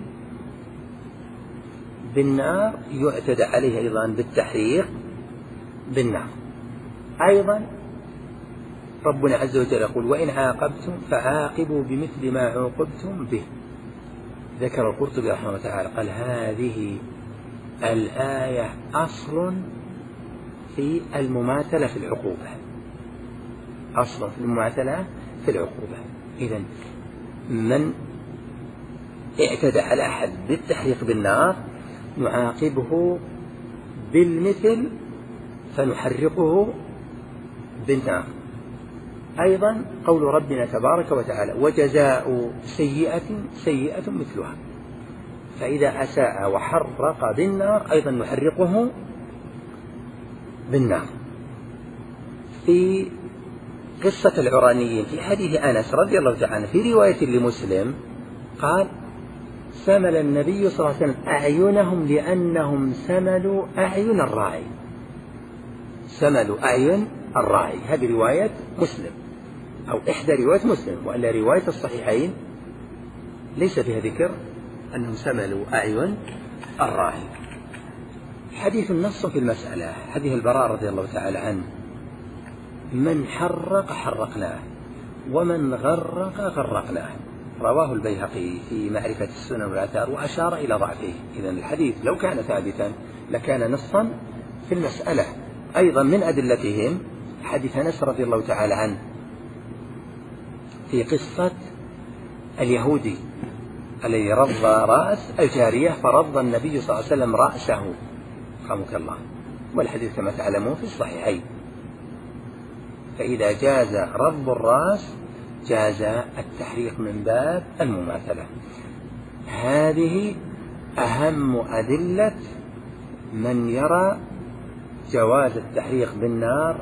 بالنار يعتدى عليه أيضا بالتحريق بالنار. أيضا ربنا عز وجل يقول: وإن عاقبتم فعاقبوا بمثل ما عوقبتم به. ذكر القرطبي رحمه الله تعالى قال: هذه الآية أصل في المماثلة في العقوبة، أصل في المماثلة في العقوبة. إذن من اعتدى على أحد بالتحريق بالنار نعاقبه بالمثل فنحرقه بالنار. أيضا قول ربنا تبارك وتعالى: وجزاء سيئة سيئة مثلها. فإذا أساء وحرق بالنار أيضا نحرقه بالنار. في قصة العرانيين في حديث أنس رضي الله تعالى عنه في رواية لمسلم قال: سمل النبي صلى الله عليه وسلم أعينهم لأنهم سملوا أعين الراعي. سملوا أعين الراعي، هذه رواية مسلم أو إحدى رواية مسلم، وإلا رواية الصحيحين ليس فيها ذكر أنهم سملوا أعين الراعي. حديث النص في المسألة حديث البراء رضي الله تعالى عنه: من حرق حرقناه ومن غرق غرقناه. رواه البيهقي في معرفة السنن والآثار وأشار إلى ضعفه. إذن الحديث لو كان ثابتا لكان نصا في المسألة. أيضا من أدلتهم حديث أنس رضي الله تعالى عنه في قصة اليهودي الذي رض رأس الجارية فرض النبي صلى الله عليه وسلم رأسه رحمك الله، والحديث كما تعلمون في الصحيحين. فإذا جاز رض الرأس جاز التحريق من باب المماثلة. هذه أهم أدلة من يرى جواز التحريق بالنار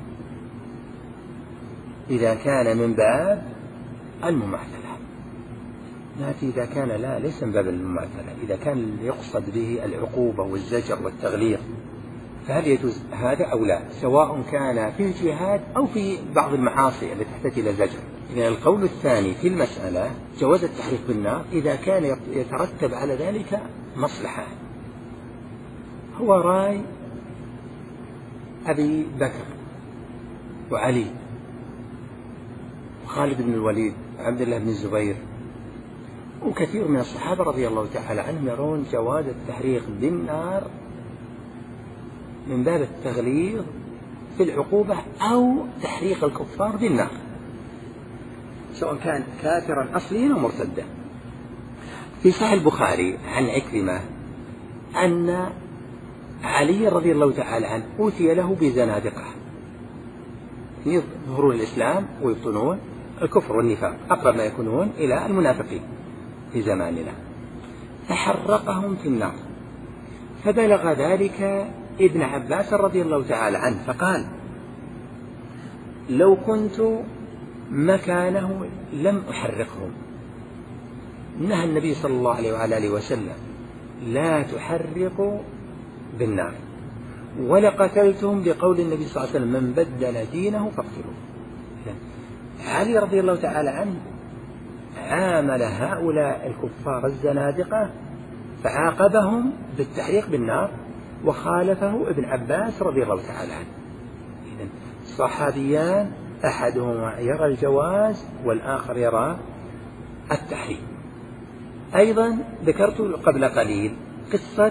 إذا كان من باب المماثلة. نأتي إذا كان لا ليس من باب المماثلة، إذا كان يقصد به العقوبة والزجر والتغليظ، فهل يجوز هذا أو لا، سواء كان في الجهاد أو في بعض المعاصي التي تحتاج إلى زجر. إذن القول الثاني في المسألة جواز التحريق بالنار إذا كان يترتب على ذلك مصلحة. هو رأي أبي بكر وعلي وخالد بن الوليد وعبد الله بن الزبير وكثير من الصحابة رضي الله تعالى عنهم يرون جواز التحريق بالنار من باب التغليظ في العقوبة أو تحريق الكفار بالنار، سواء كان كافرا أصليا أو مرتدا. في صحيح البخاري عن عكرمة أن علي رضي الله تعالى عنه أوتي له بزنادقة يظهرون الإسلام ويبطنون الكفر والنفاق، أقرب ما يكونون إلى المنافقين في زماننا، فحرقهم في النار. فبلغ ذلك ابن عباس رضي الله تعالى عنه فقال: لو كنت مكانه لم أحرقهم. نهى النبي صلى الله عليه وعلى آله وسلم: لا تحرقوا بالنار. ولقتلتهم بقول النبي صلى الله عليه وسلم: من بدل دينه فاقتلوه. علي رضي الله تعالى عنه عامل هؤلاء الكفار الزنادقة فعاقبهم بالتحريق بالنار، وخالفه ابن عباس رضي الله تعالى عنه. إذن صحابيان أحدهما يرى الجواز والآخر يرى التحريم. أيضا ذكرت قبل قليل قصة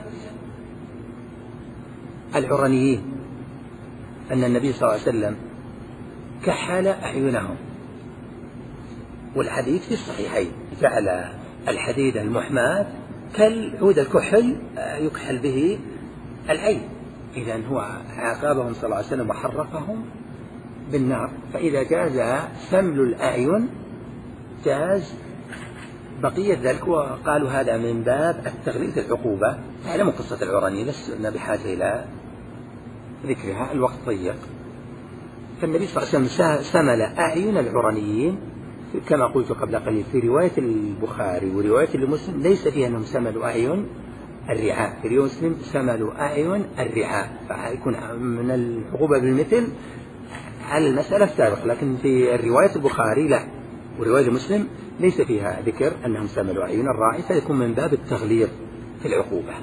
العرنيين، أن النبي صلى الله عليه وسلم كحل أعينهم، والحديث في الصحيحين: جعل الحديد المحماة كالعود الكحل يكحل به العين. إذن هو عاقبهم صلى الله عليه وسلم وحرقهم بالنار. فإذا جاز سمل الأعين جاز بقية ذلك، وقالوا هذا من باب التغليظ العقوبة. تعلموا قصة العرني، لسنا بحاجة إلى ذكرها، الوقت ضيق. فالنبي صلى الله عليه وسلم سمل أعين العرنيين كما قلت قبل قليل في رواية البخاري ورواية المسلم ليس فيها أنهم سملوا أعين الرعاء، في رواية مسلم سملوا أعين الرعاء، فيكون من العقوبة بالمثل على المسألة السابقة. لكن في رواية البخاري لا، ورواية مسلم ليس فيها ذكر أنهم سملوا أعين الراعي، فيكون من باب التغليظ في العقوبة.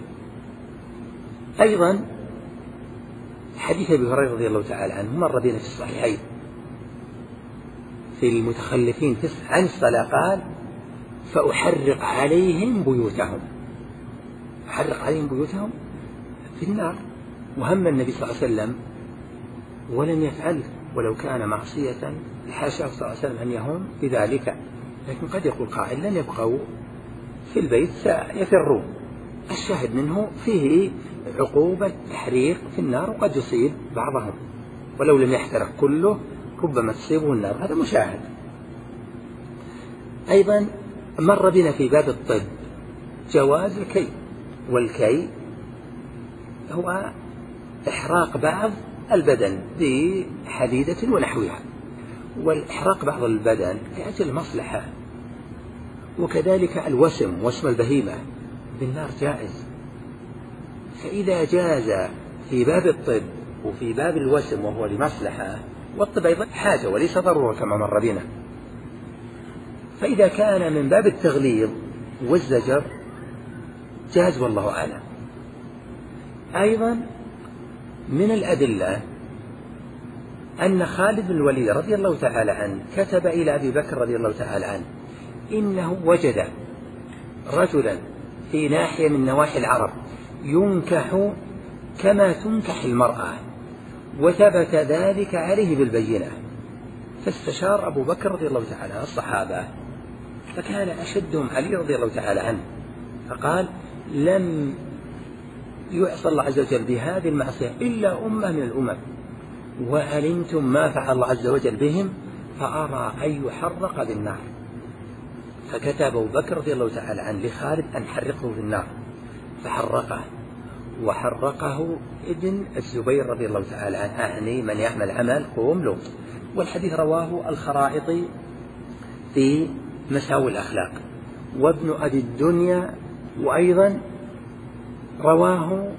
أيضا حديث أبي هريرة رضي الله تعالى عنه مر بنا في الصحيحين في المتخلفين عن الصلاة، قال: فأحرق عليهم بيوتهم. أحرق عليهم بيوتهم في النار. وهم النبي صلى الله عليه وسلم ولم يفعل، ولو كان معصية حاشاه صلى الله عليه وسلم أن يهم بذلك. لكن قد يقول قائل: لن يبقوا في البيت سيفرون. الشاهد منه فيه عقوبة تحريق في النار، وقد يصيب بعضهم، ولو لم يحترق كله ربما تصيبه النار، هذا مشاهد. أيضا مر بنا في باب الطب جواز الكي، والكي هو إحراق بعض البدن بحديدة ونحوها، والإحراق بعض البدن لأجل مصلحة. وكذلك الوسم، وسم البهيمة بالنار جائز. فإذا جاز في باب الطب وفي باب الوسم وهو لمصلحة، والطب أيضا حاجة وليس ضرورة كما مر بنا، فإذا كان من باب التغليظ والزجر جاز والله أعلم. أيضا من الأدلة أن خالد بن الوليد رضي الله تعالى عنه كتب إلى أبي بكر رضي الله تعالى عنه إنه وجد رجلا في ناحية من نواحي العرب ينكح كما تنكح المرأة، وثبت ذلك عليه بالبينة. فاستشار أبو بكر رضي الله تعالى عنه الصحابة، فكان أشدهم علي رضي الله تعالى عنه، فقال: لم يعصى الله عز وجل بهذه المعصية إلا أمة من الأمم، وعلمتم ما فعل الله عز وجل بهم، فأرى أن يحرق بالنار. فكتب أبو بكر رضي الله تعالى عنه لخالد أن حرقه في النار، فحرقه، وحرقه ابن الزبير رضي الله تعالى عنه، أعني من يعمل عمل قوم لوط. والحديث رواه الخرائطي في مساوي الأخلاق، وابن أبي الدنيا، وأيضا رواه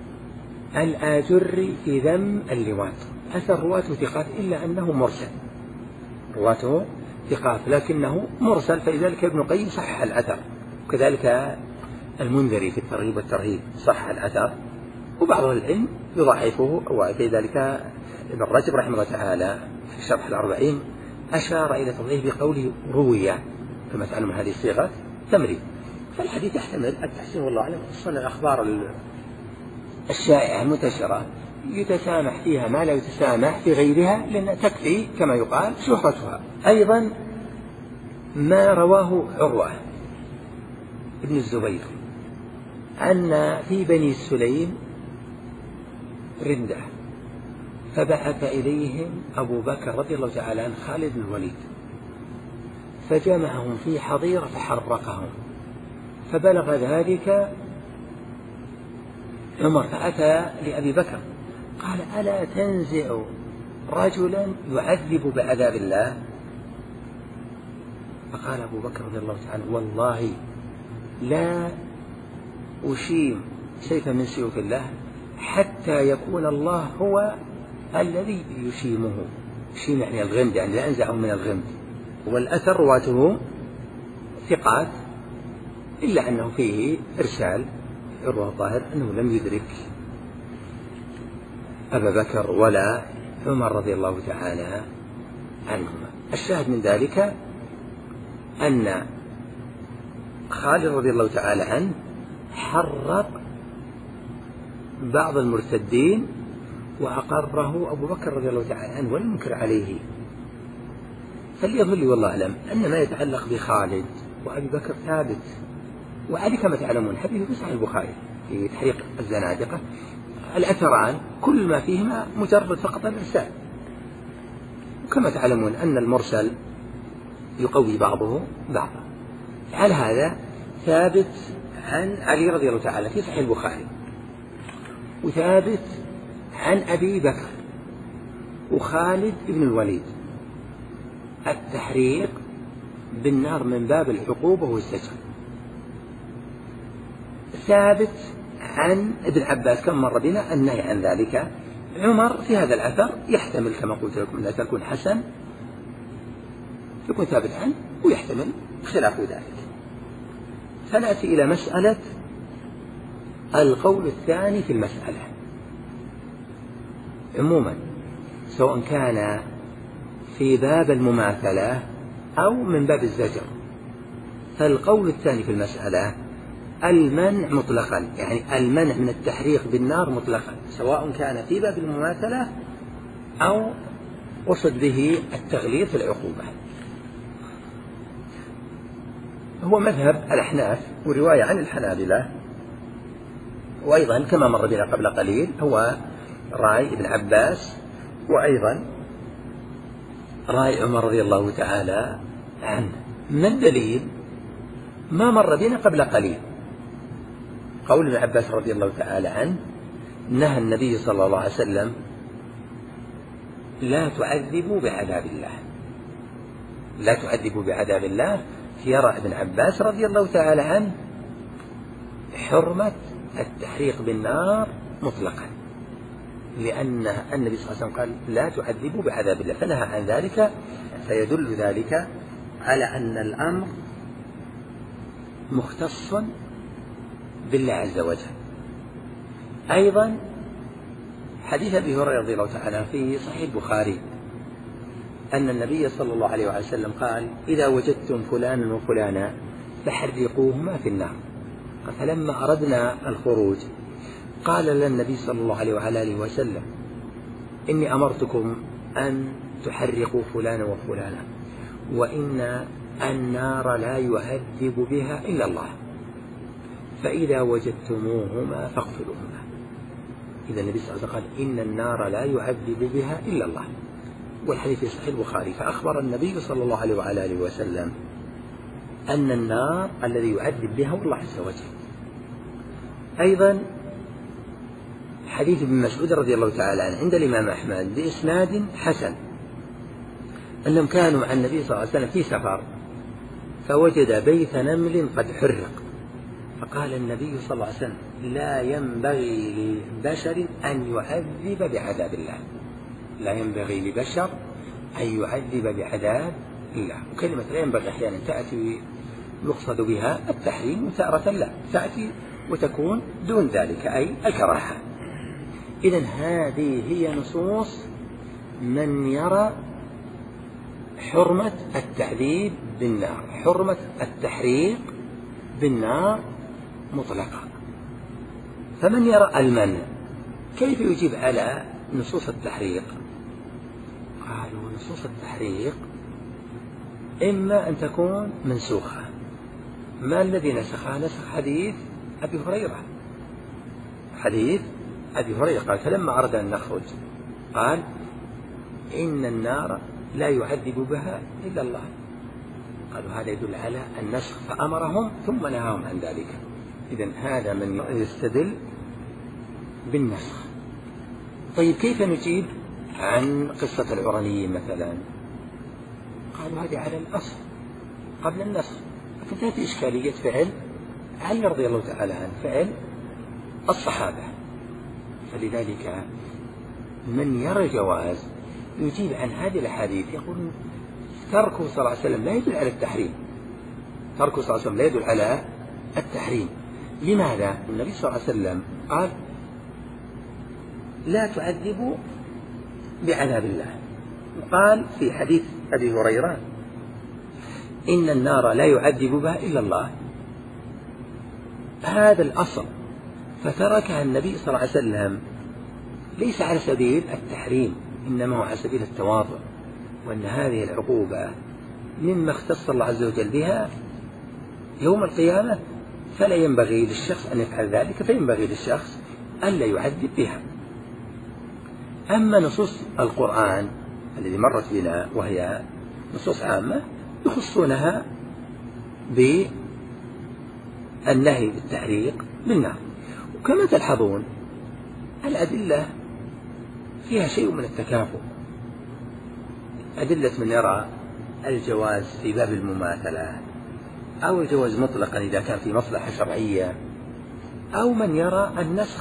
الآجري في ذم اللواط. أثر رواته ثقات إلا أنه مرسل، رواته ثقات لكنه مرسل، فلذلك ابن القيم صحح الأثر، وكذلك المنذري في الترغيب والترهيب صحح الأثر، وبعض العلم يضعفه. وفي ذلك ابن رجب رحمه الله تعالى في شرح الأربعين أشار إلى تضعيف بقوله روي، كما تعلم هذه الصيغة تمريض. فالحديث يحتمل التحسين والله أعلم، خصوصا الأخبار الشائعة المنتشرة يتسامح فيها ما لا يتسامح في غيرها، لأن تكفي كما يقال شهرتها. أيضا ما رواه عروة ابن الزبير أن في بني سليم ردة، فبعث إليهم أبو بكر رضي الله تعالى عنه خالد بن الوليد، فجمعهم في حظيرة فحرقهم، فبلغ ذلك عمر فأتى لأبي بكر قال ألا تنزع رجلا يعذب بعذاب الله؟ فقال أبو بكر رضي الله تعالى والله لا أشيم سيفا من سيوف الله حتى يكون الله هو الذي يشيمه. يشيم يعني الغمد، يعني لا أنزعه من الغمد. والأثر رواته ثقات إلا أنه فيه إرسال عروة الظاهر أنه لم يدرك أبا بكر ولا عمر رضي الله تعالى عنهما. الشاهد من ذلك أن خالد رضي الله تعالى عنه حرق بعض المرتدين وأقره أبو بكر رضي الله تعالى عنه ولم ينكر عليه. فليظل والله أعلم أن ما يتعلق بخالد وأبي بكر ثابت، وعلي كما تعلمون حديث في صحيح البخاري في تحريق الزنادقة الأثران كل ما فيهما مجرد فقط الإرسال، وكما تعلمون أن المرسل يقوي بعضه بعضا. على هذا ثابت عن علي رضي الله تعالى في صحيح البخاري، وثابت عن أبي بكر وخالد بن الوليد التحريق بالنار من باب العقوبة والزجر. ثابت عن ابن عباس كم مر بنا النهي عن ذلك. عمر في هذا الأثر يحتمل كما قلت لكم لا تكون حسن، يكون ثابت عنه، ويحتمل خلاف ذلك. فنأتي إلى مسألة القول الثاني في المسألة عموما، سواء كان في باب المماثلة أو من باب الزجر. فالقول الثاني في المسألة المنع مطلقا، يعني المنع من التحريق بالنار مطلقا، سواء كان في باب المماثلة أو قصد به التغليظ في العقوبة. هو مذهب الأحناف ورواية عن الحنابلة، وأيضا كما مر بنا قبل قليل هو رأي ابن عباس، وأيضا رأي عمر رضي الله تعالى عنه. من الدليل ما مر بنا قبل قليل قول ابن عباس رضي الله تعالى عنه نهى النبي صلى الله عليه وسلم لا تعذبوا بعذاب الله، لا تعذبوا بعذاب الله. يرى ابن عباس رضي الله تعالى عنه حرمة التحريق بالنار مطلقا، لأن النبي صلى الله عليه وسلم قال لا تعذبوا بعذاب الله فنهى عن ذلك. فيدل ذلك على أن الأمر مختص بالله عز وجل. أيضا حديث أبي هريرة رضي الله تعالى في صحيح البخاري أن النبي صلى الله عليه وسلم قال إذا وجدتم فلانا وفلانا فحرقوهما في النار. فلما أردنا الخروج قال لنا النبي صلى الله عليه وآله وسلم إني أمرتكم أن تحرقوا فلانا وفلانا، وإن النار لا يعذب بها إلا الله، فإذا وجدتموهما فاقتلوهما. إذا النبي صلى الله عليه وسلم قال إن النار لا يعذب بها إلا الله، والحديث في صحيح البخاري. فأخبر النبي صلى الله عليه وآله وسلم أن النار الذي يعذب بها الله عز وجل. أيضا حديث ابن مسعود رضي الله تعالى عنه عند الإمام أحمد بإسناد حسن أنهم كانوا مع النبي صلى الله عليه وسلم في سفر فوجد بيت نمل قد حرق، فقال النبي صلى الله عليه وسلم لا ينبغي لبشر أن يعذب بعذاب الله، لا ينبغي لبشر أن يعذب بعذاب الله. وكلمة لا ينبغي أحيانا تأتي يقصد بها التحريم، وتارة لا تأتي وتكون دون ذلك أي الكراهة. إذن هذه هي نصوص من يرى حرمة التعذيب بالنار، حرمة التحريق بالنار مطلقا. فمن يرى المنع كيف يجيب على نصوص التحريق؟ قالوا نصوص التحريق إما أن تكون منسوخة. ما الذي نسخها؟ نسخ حديث أبي هريرة، حديث أبي هريرة قال فلما أردنا أن نخرج قال إن النار لا يعذب بها إلا الله. قالوا هذا يدل على النسخ فأمرهم ثم نهاهم عن ذلك. إذن هذا من يستدل بالنسخ. طيب كيف نجيب عن قصة العرنيين مثلا؟ قالوا هذه على الأصل قبل النسخ، لكن تأتي إشكالية فعل علي رضي الله تعالى عنه، فعل الصحابة. فلذلك من يرى جواز يجيب عن هذه الأحاديث يقول تركه صلى الله عليه وسلم لا يدل على التحريم، تركه صلى الله عليه وسلم لا يدل على التحريم. لماذا؟ النبي صلى الله عليه وسلم قال لا تعذبوا بعذاب الله، وقال في حديث أبي هريرة إن النار لا يعذب بها إلا الله. هذا الأصل، فتركها النبي صلى الله عليه وسلم ليس على سبيل التحريم، إنما هو على سبيل التواضع، وأن هذه العقوبة مما اختص الله عز وجل بها يوم القيامة، فلا ينبغي للشخص أن يفعل ذلك، فينبغي للشخص ألا يعذب بها. أما نصوص القرآن الذي مرت بنا وهي نصوص عامة يخصونها بالنهي بالتحريق بالنار. وكما تلحظون الأدلة فيها شيء من التكافؤ. أدلة من يرى الجواز في باب المماثلة أو الجواز مطلقا إذا كان في مصلحة شرعية، أو من يرى النسخ،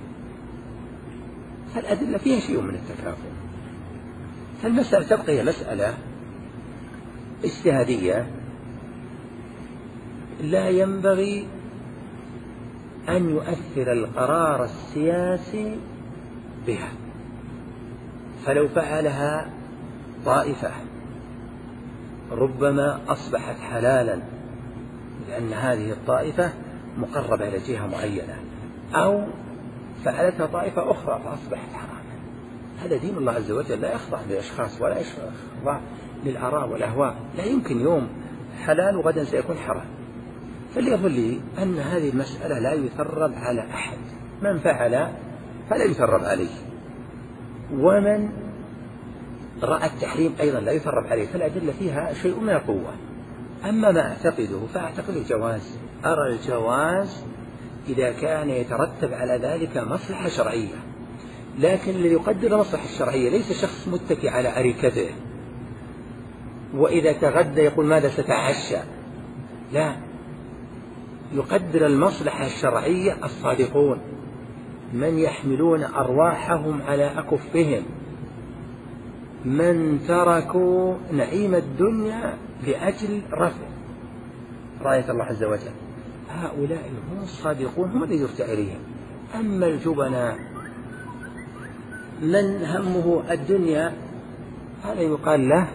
فالأدلة فيها شيء من التكافؤ. فالمسألة تبقى هي مسألة اجتهادية لا ينبغي أن يؤثر القرار السياسي بها، فلو فعلها طائفة ربما أصبحت حلالا لأن هذه الطائفة مقربة إلى جهة معينة، أو فعلتها طائفة أخرى فأصبحت حراما. هذا دين الله عز وجل لا يخضع لأشخاص ولا يخضع للآراء والأهواء، لا يمكن يوم حلال وغدا سيكون حرام. فليظن لي أن هذه المسألة لا يثرب على أحد، من فعل فلا يثرب عليه، ومن رأى التحريم أيضا لا يثرب عليه، فالأدلة فيها شيء من القوة. أما ما أعتقده فأعتقد الجواز، أرى الجواز إذا كان يترتب على ذلك مصلحة شرعية، لكن الذي يقدر المصلحة الشرعية ليس شخص متكئ على أريكته وإذا تغدى يقول ماذا ستعشى، لا، يقدر المصلحة الشرعية الصادقون من يحملون أرواحهم على أكفهم، من تركوا نعيم الدنيا لأجل رفع راية الله عز وجل، هؤلاء هم الصادقون، هم الذين يرجع إليهم. أما الجبناء من همه الدنيا هذا يقال له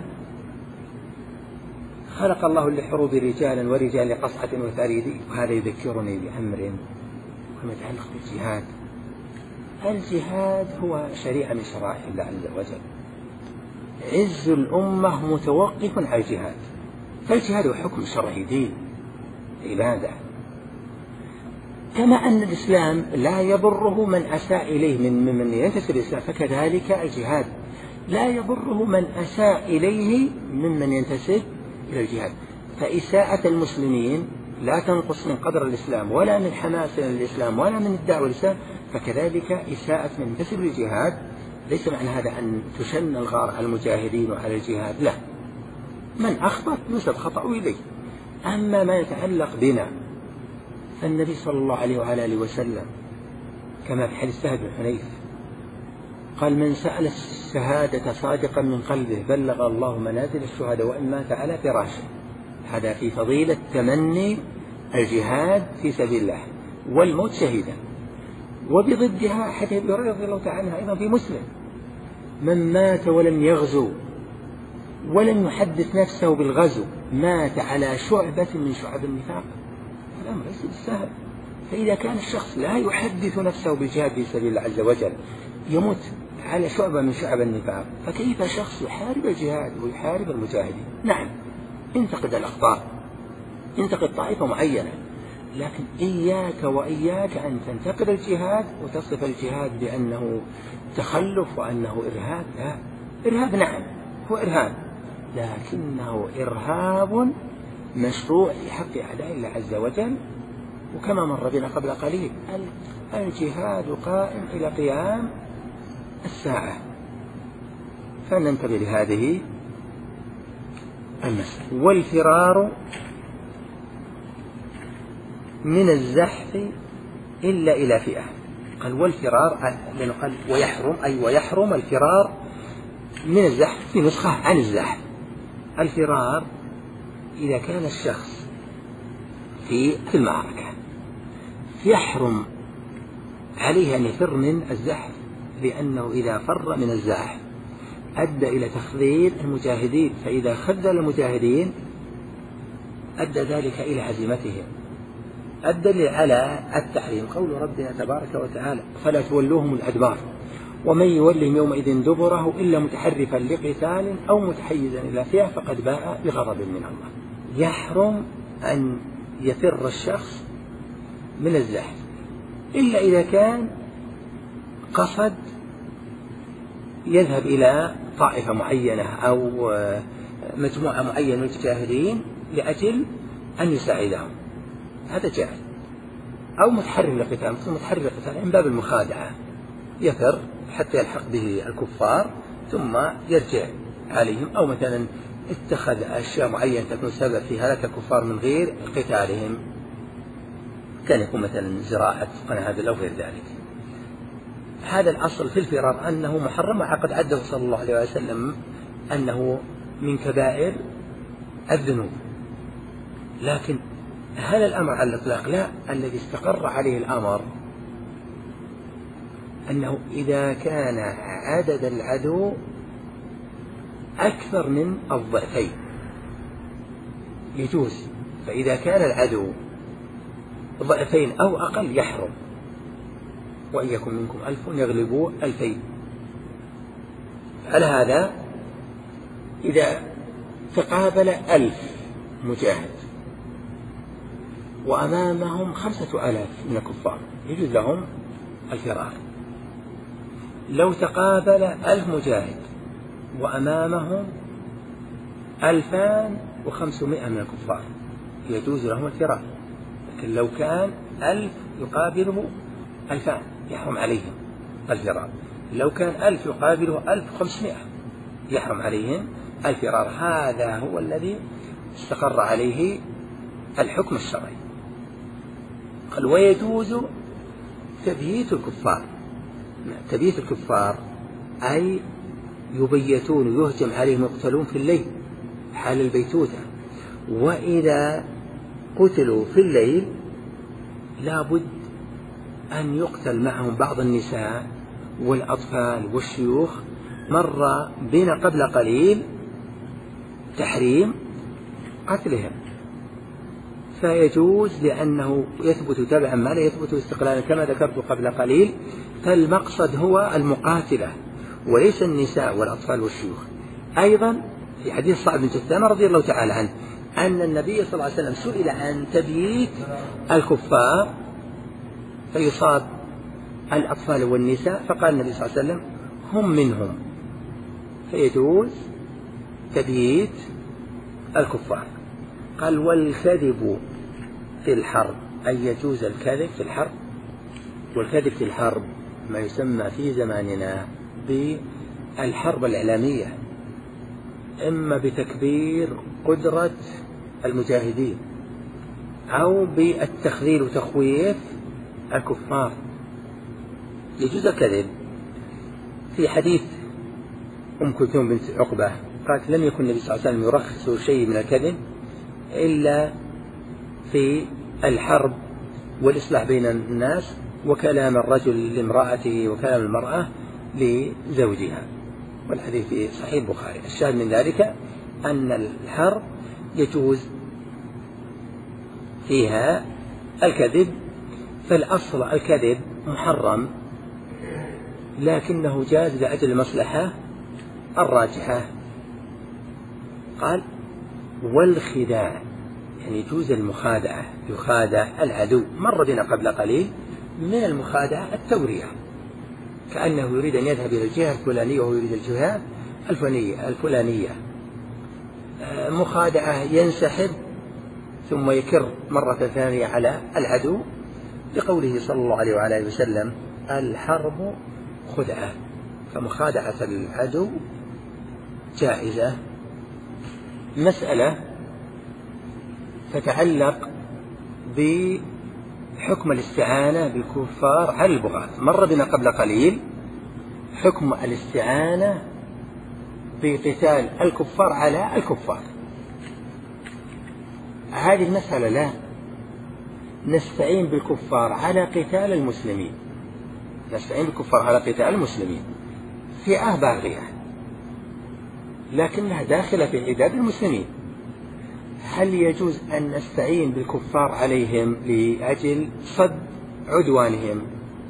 خلق الله للحروب رجالا ورجال لقصعة وثريد. وهذا يذكرني بأمر وما يتعلق بالجهاد. الجهاد هو شريعة من شرائع الله عز وجل، عز الأمة متوقف على الجهاد، فالجهاد هو حكم شرعي دين عبادة. كما أن الإسلام لا يضره من أساء إليه من من ينتسب الإسلام، فكذلك الجهاد لا يضره من أساء إليه ممن ينتسب إلى الجهاد. فإساءة المسلمين لا تنقص من قدر الإسلام ولا من حماس الإسلام ولا من الدعوة الإسلام، فكذلك إساءة من ينتسب للجهاد ليس معنى هذا أن تشن الغار على المجاهدين وعلى الجهاد، لا، من أخطأ ينسب خطأه إليه. أما ما يتعلق بنا فالنبي صلى الله عليه وعلى آله وسلم كما في حديث سهل بن حنيف قال من سأل الشهادة صادقا من قلبه بلغ الله منازل الشهداء وإن مات على فراشه. هذا في فضيلة تمني الجهاد في سبيل الله والموت شهيدا. وبضدها حديث أبي هريرة رضي الله تعالى عنه أيضا في مسلم من مات ولم يغزو ولم يحدث نفسه بالغزو مات على شعبة من شعب النفاق. الأمر ليس بالسهل. فإذا كان الشخص لا يحدث نفسه بالجهاد في سبيل الله عز وجل يموت على شعبة من شعب النفاق، فكيف شخص يحارب الجهاد ويحارب المجاهدين؟ نعم، انتقد الأخطاء، انتقد طائفة معينة، لكن إياك وإياك أن تنتقد الجهاد وتصف الجهاد بأنه تخلف وأنه إرهاب. لا، إرهاب نعم هو إرهاب، لكنه إرهاب مشروع في حق أعداء الله عز وجل، وكما مر بنا قبل قليل الجهاد قائم إلى قيام الساعة، فننتبه لهذه المسألة. والفرار من الزحف إلا إلى فئة. قال والفرار لأنه قال ويحرم، أي ويحرم الفرار من الزحف في نسخة عن الزحف. الفرار إذا كان الشخص في في المعركة يحرم عليه أن يفر من الزحف، لأنه إذا فر من الزحف أدى إلى تخذيل المجاهدين، فإذا خذل المجاهدين أدى ذلك إلى هزيمتهم. الدليل على التحريم قول ربنا تبارك وتعالى فلا تولوهم الأدبار ومن يولهم يومئذ دبره إلا متحرفا لقتال أو متحيزا إلى فئة فقد باء بغضب من الله. يحرم أن يفر الشخص من الزحف إلا إذا كان قصد يذهب إلى طائفة معينة أو مجموعة معينة من المجاهدين لأجل أن يساعدهم، هذا جائز. أو متحرك للقتال، متحرك للقتال من باب المخادعة، يفر حتى يلحق به الكفار ثم يرجع عليهم، أو مثلا اتخذ أشياء معينة تكون سبب في هلاك الكفار من غير قتالهم، كان يكون مثلا زراعة قناديل أو غير ذلك. هذا الأصل في الفرار أنه محرم، وقد عده صلى الله عليه وسلم أنه من كبائر الذنوب. لكن هذا الأمر على الإطلاق لا، الذي استقر عليه الأمر أنه إذا كان عدد العدو أكثر من الضعفين يجوز، فإذا كان العدو ضعفين أو أقل يحرم. وإن يكن منكم ألف يغلبوا ألفين. على هذا إذا تقابل ألف مجاهد وأمامهم خمسة آلاف من الكفار يجوز لهم الفرار. لو تقابل ألف مجاهد وأمامهم ألفان وخمسمائة من الكفار يجوز لهم الفرار. لكن لو كان ألف يقابله ألفان يحرم عليهم الفرار. لو كان ألف يقابله ألف وخمسمائة يحرم عليهم الفرار. هذا هو الذي استقر عليه الحكم الشرعي. قال ويجوز تبييت الكفار. تبييت الكفار أي يبيتون ويهجم عليهم يقتلون في الليل حال البيتوتة، وإذا قتلوا في الليل لابد أن يقتل معهم بعض النساء والأطفال والشيوخ. مر بنا قبل قليل تحريم قتلهم، فيجوز لأنه يثبت تبعا ما لا يثبت استقلالا كما ذكرت قبل قليل. فالمقصد هو المقاتلة وليس النساء والأطفال والشيوخ. أيضا في حديث صعب بن جثامة رضي الله تعالى عنه أن النبي صلى الله عليه وسلم سئل عن تبييت الكفار فيصاب الأطفال والنساء، فقال النبي صلى الله عليه وسلم هم منهم، فيجوز تبييت الكفار. قال والكذب في الحرب أي يجوز الكذب في الحرب. والكذب في الحرب ما يسمى في زماننا بالحرب الإعلامية، إما بتكبير قدرة المجاهدين أو بالتخذيل وتخويف الكفار. يجوز الكذب. في حديث أم كلثوم بنت عقبة قالت لم يكن النبي صلى الله عليه وسلم يرخص شيء من الكذب إلا في الحرب والإصلاح بين الناس وكلام الرجل لامرأته وكلام المرأة لزوجها، والحديث في صحيح البخاري. الشاهد من ذلك أن الحرب يجوز فيها الكذب، فالأصل الكذب محرم لكنه جاز لأجل المصلحة الراجحة. قال والخداع يعني يجوز المخادعة، يخادع العدو. مر بنا قبل قليل من المخادعة التورية، كأنه يريد أن يذهب إلى الجهة الفلانية وهو يريد الجهة الفلانية الفلانية. مخادعة ينسحب ثم يكر مرة ثانية على العدو، لقوله صلى الله عليه وعلى آله وسلم: الحرب خدعة، فمخادعة العدو جائزة. مسألة تتعلق بحكم الاستعانة بالكفار على البغاة، مر بنا قبل قليل حكم الاستعانة بقتال الكفار على الكفار. هذه المسألة لا نستعين بالكفار على قتال المسلمين، نستعين بالكفار على قتال المسلمين فئة باغية لكنها داخلة في عداد المسلمين. هل يجوز أن نستعين بالكفار عليهم لأجل صد عدوانهم؟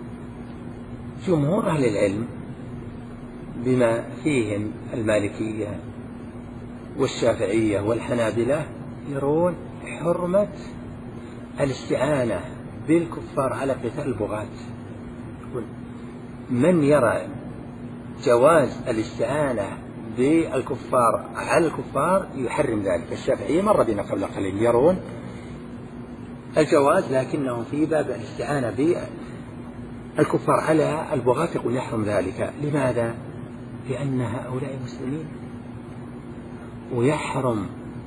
جمهور أهل العلم بما فيهم المالكية والشافعية والحنابلة يرون حرمة الاستعانة بالكفار على قتال البغاة. من يرى جواز الاستعانة بالكفار على الكفار يحرم ذلك. الشافعية مر بنا قبل قليل يرون الجواز، لكنهم في باب الاستعانة بالكفار على البغاة يقول يحرم ذلك. لماذا؟ لأن هؤلاء مسلمين، ويحرم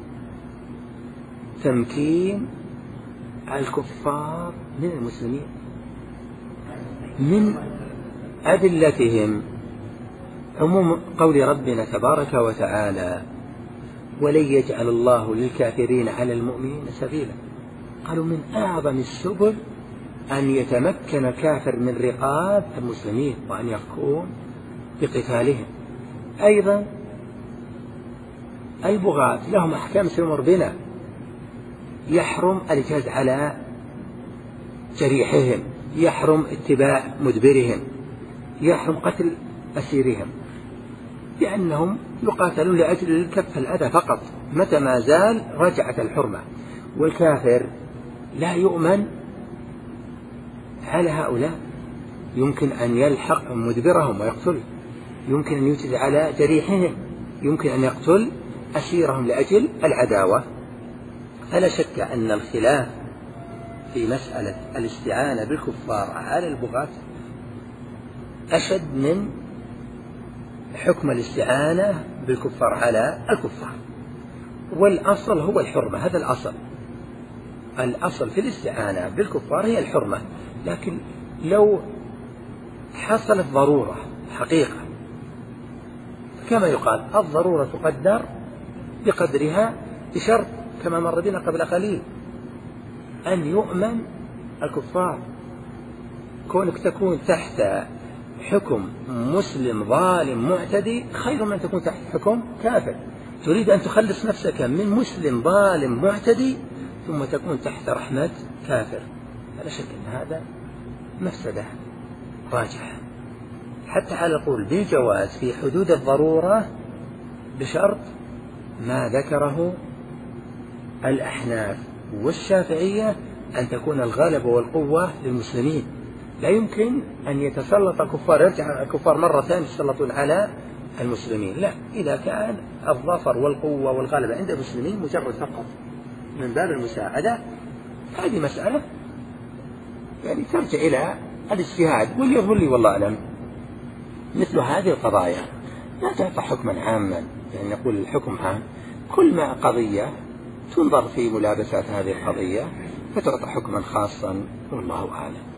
تمكين الكفار من المسلمين. من أدلتهم عموم قول ربنا تبارك وتعالى: ولن يجعل الله للكافرين على المؤمنين سبيلا. قالوا من أعظم السبل أن يتمكن الكافر من رقاب المسلمين وأن يقوم بقتالهم. أيضا البغاة لهم أحكام سيمر بنا، يحرم الجهاد على جريحهم، يحرم اتباع مدبرهم، يحرم قتل أسيرهم، لأنهم يقاتلون لأجل كف الأذى فقط. متى ما زال رجعت الحرمة. والكافر لا يؤمن على هؤلاء، يمكن أن يلحق مدبرهم ويقتل، يمكن أن يجز على جريحهم، يمكن أن يقتل أسيرهم لأجل العداوة. فلا شك أن الخلاف في مسألة الاستعانة بالكفار على البغاة أشد من حكم الاستعانة بالكفار على الكفار. والأصل هو الحرمة، هذا الأصل. الأصل في الاستعانة بالكفار هي الحرمة، لكن لو حصلت ضرورة حقيقة، كما يقال الضرورة تقدر بقدرها، بشرط كما مر بنا قبل قليل أن يؤمن الكفار. كونك تكون تحت حكم مسلم ظالم معتدي خير من أن تكون تحت حكم كافر. تريد أن تخلص نفسك من مسلم ظالم معتدي ثم تكون تحت رحمة كافر، فلا شك أن هذا مفسدة راجحة. حتى على القول بالجواز في حدود الضرورة بشرط ما ذكره الأحناف والشافعية أن تكون الغلبة والقوة للمسلمين. لا يمكن أن يتسلط الكفار، يرجع الكفار مرة ثانية يتسلطون على المسلمين، لا. إذا كان الظفر والقوة والغلبة عند المسلمين مجرد فقط من باب المساعدة، هذه مسألة يعني ترجع إلى الاجتهاد. واللي يظهر لي والله أعلم مثل هذه القضايا لا تعطى حكما عاما، يعني نقول الحكم عام، كل ما قضية تنظر في ملابسات هذه القضية فتعطى حكما خاصا، والله أعلم.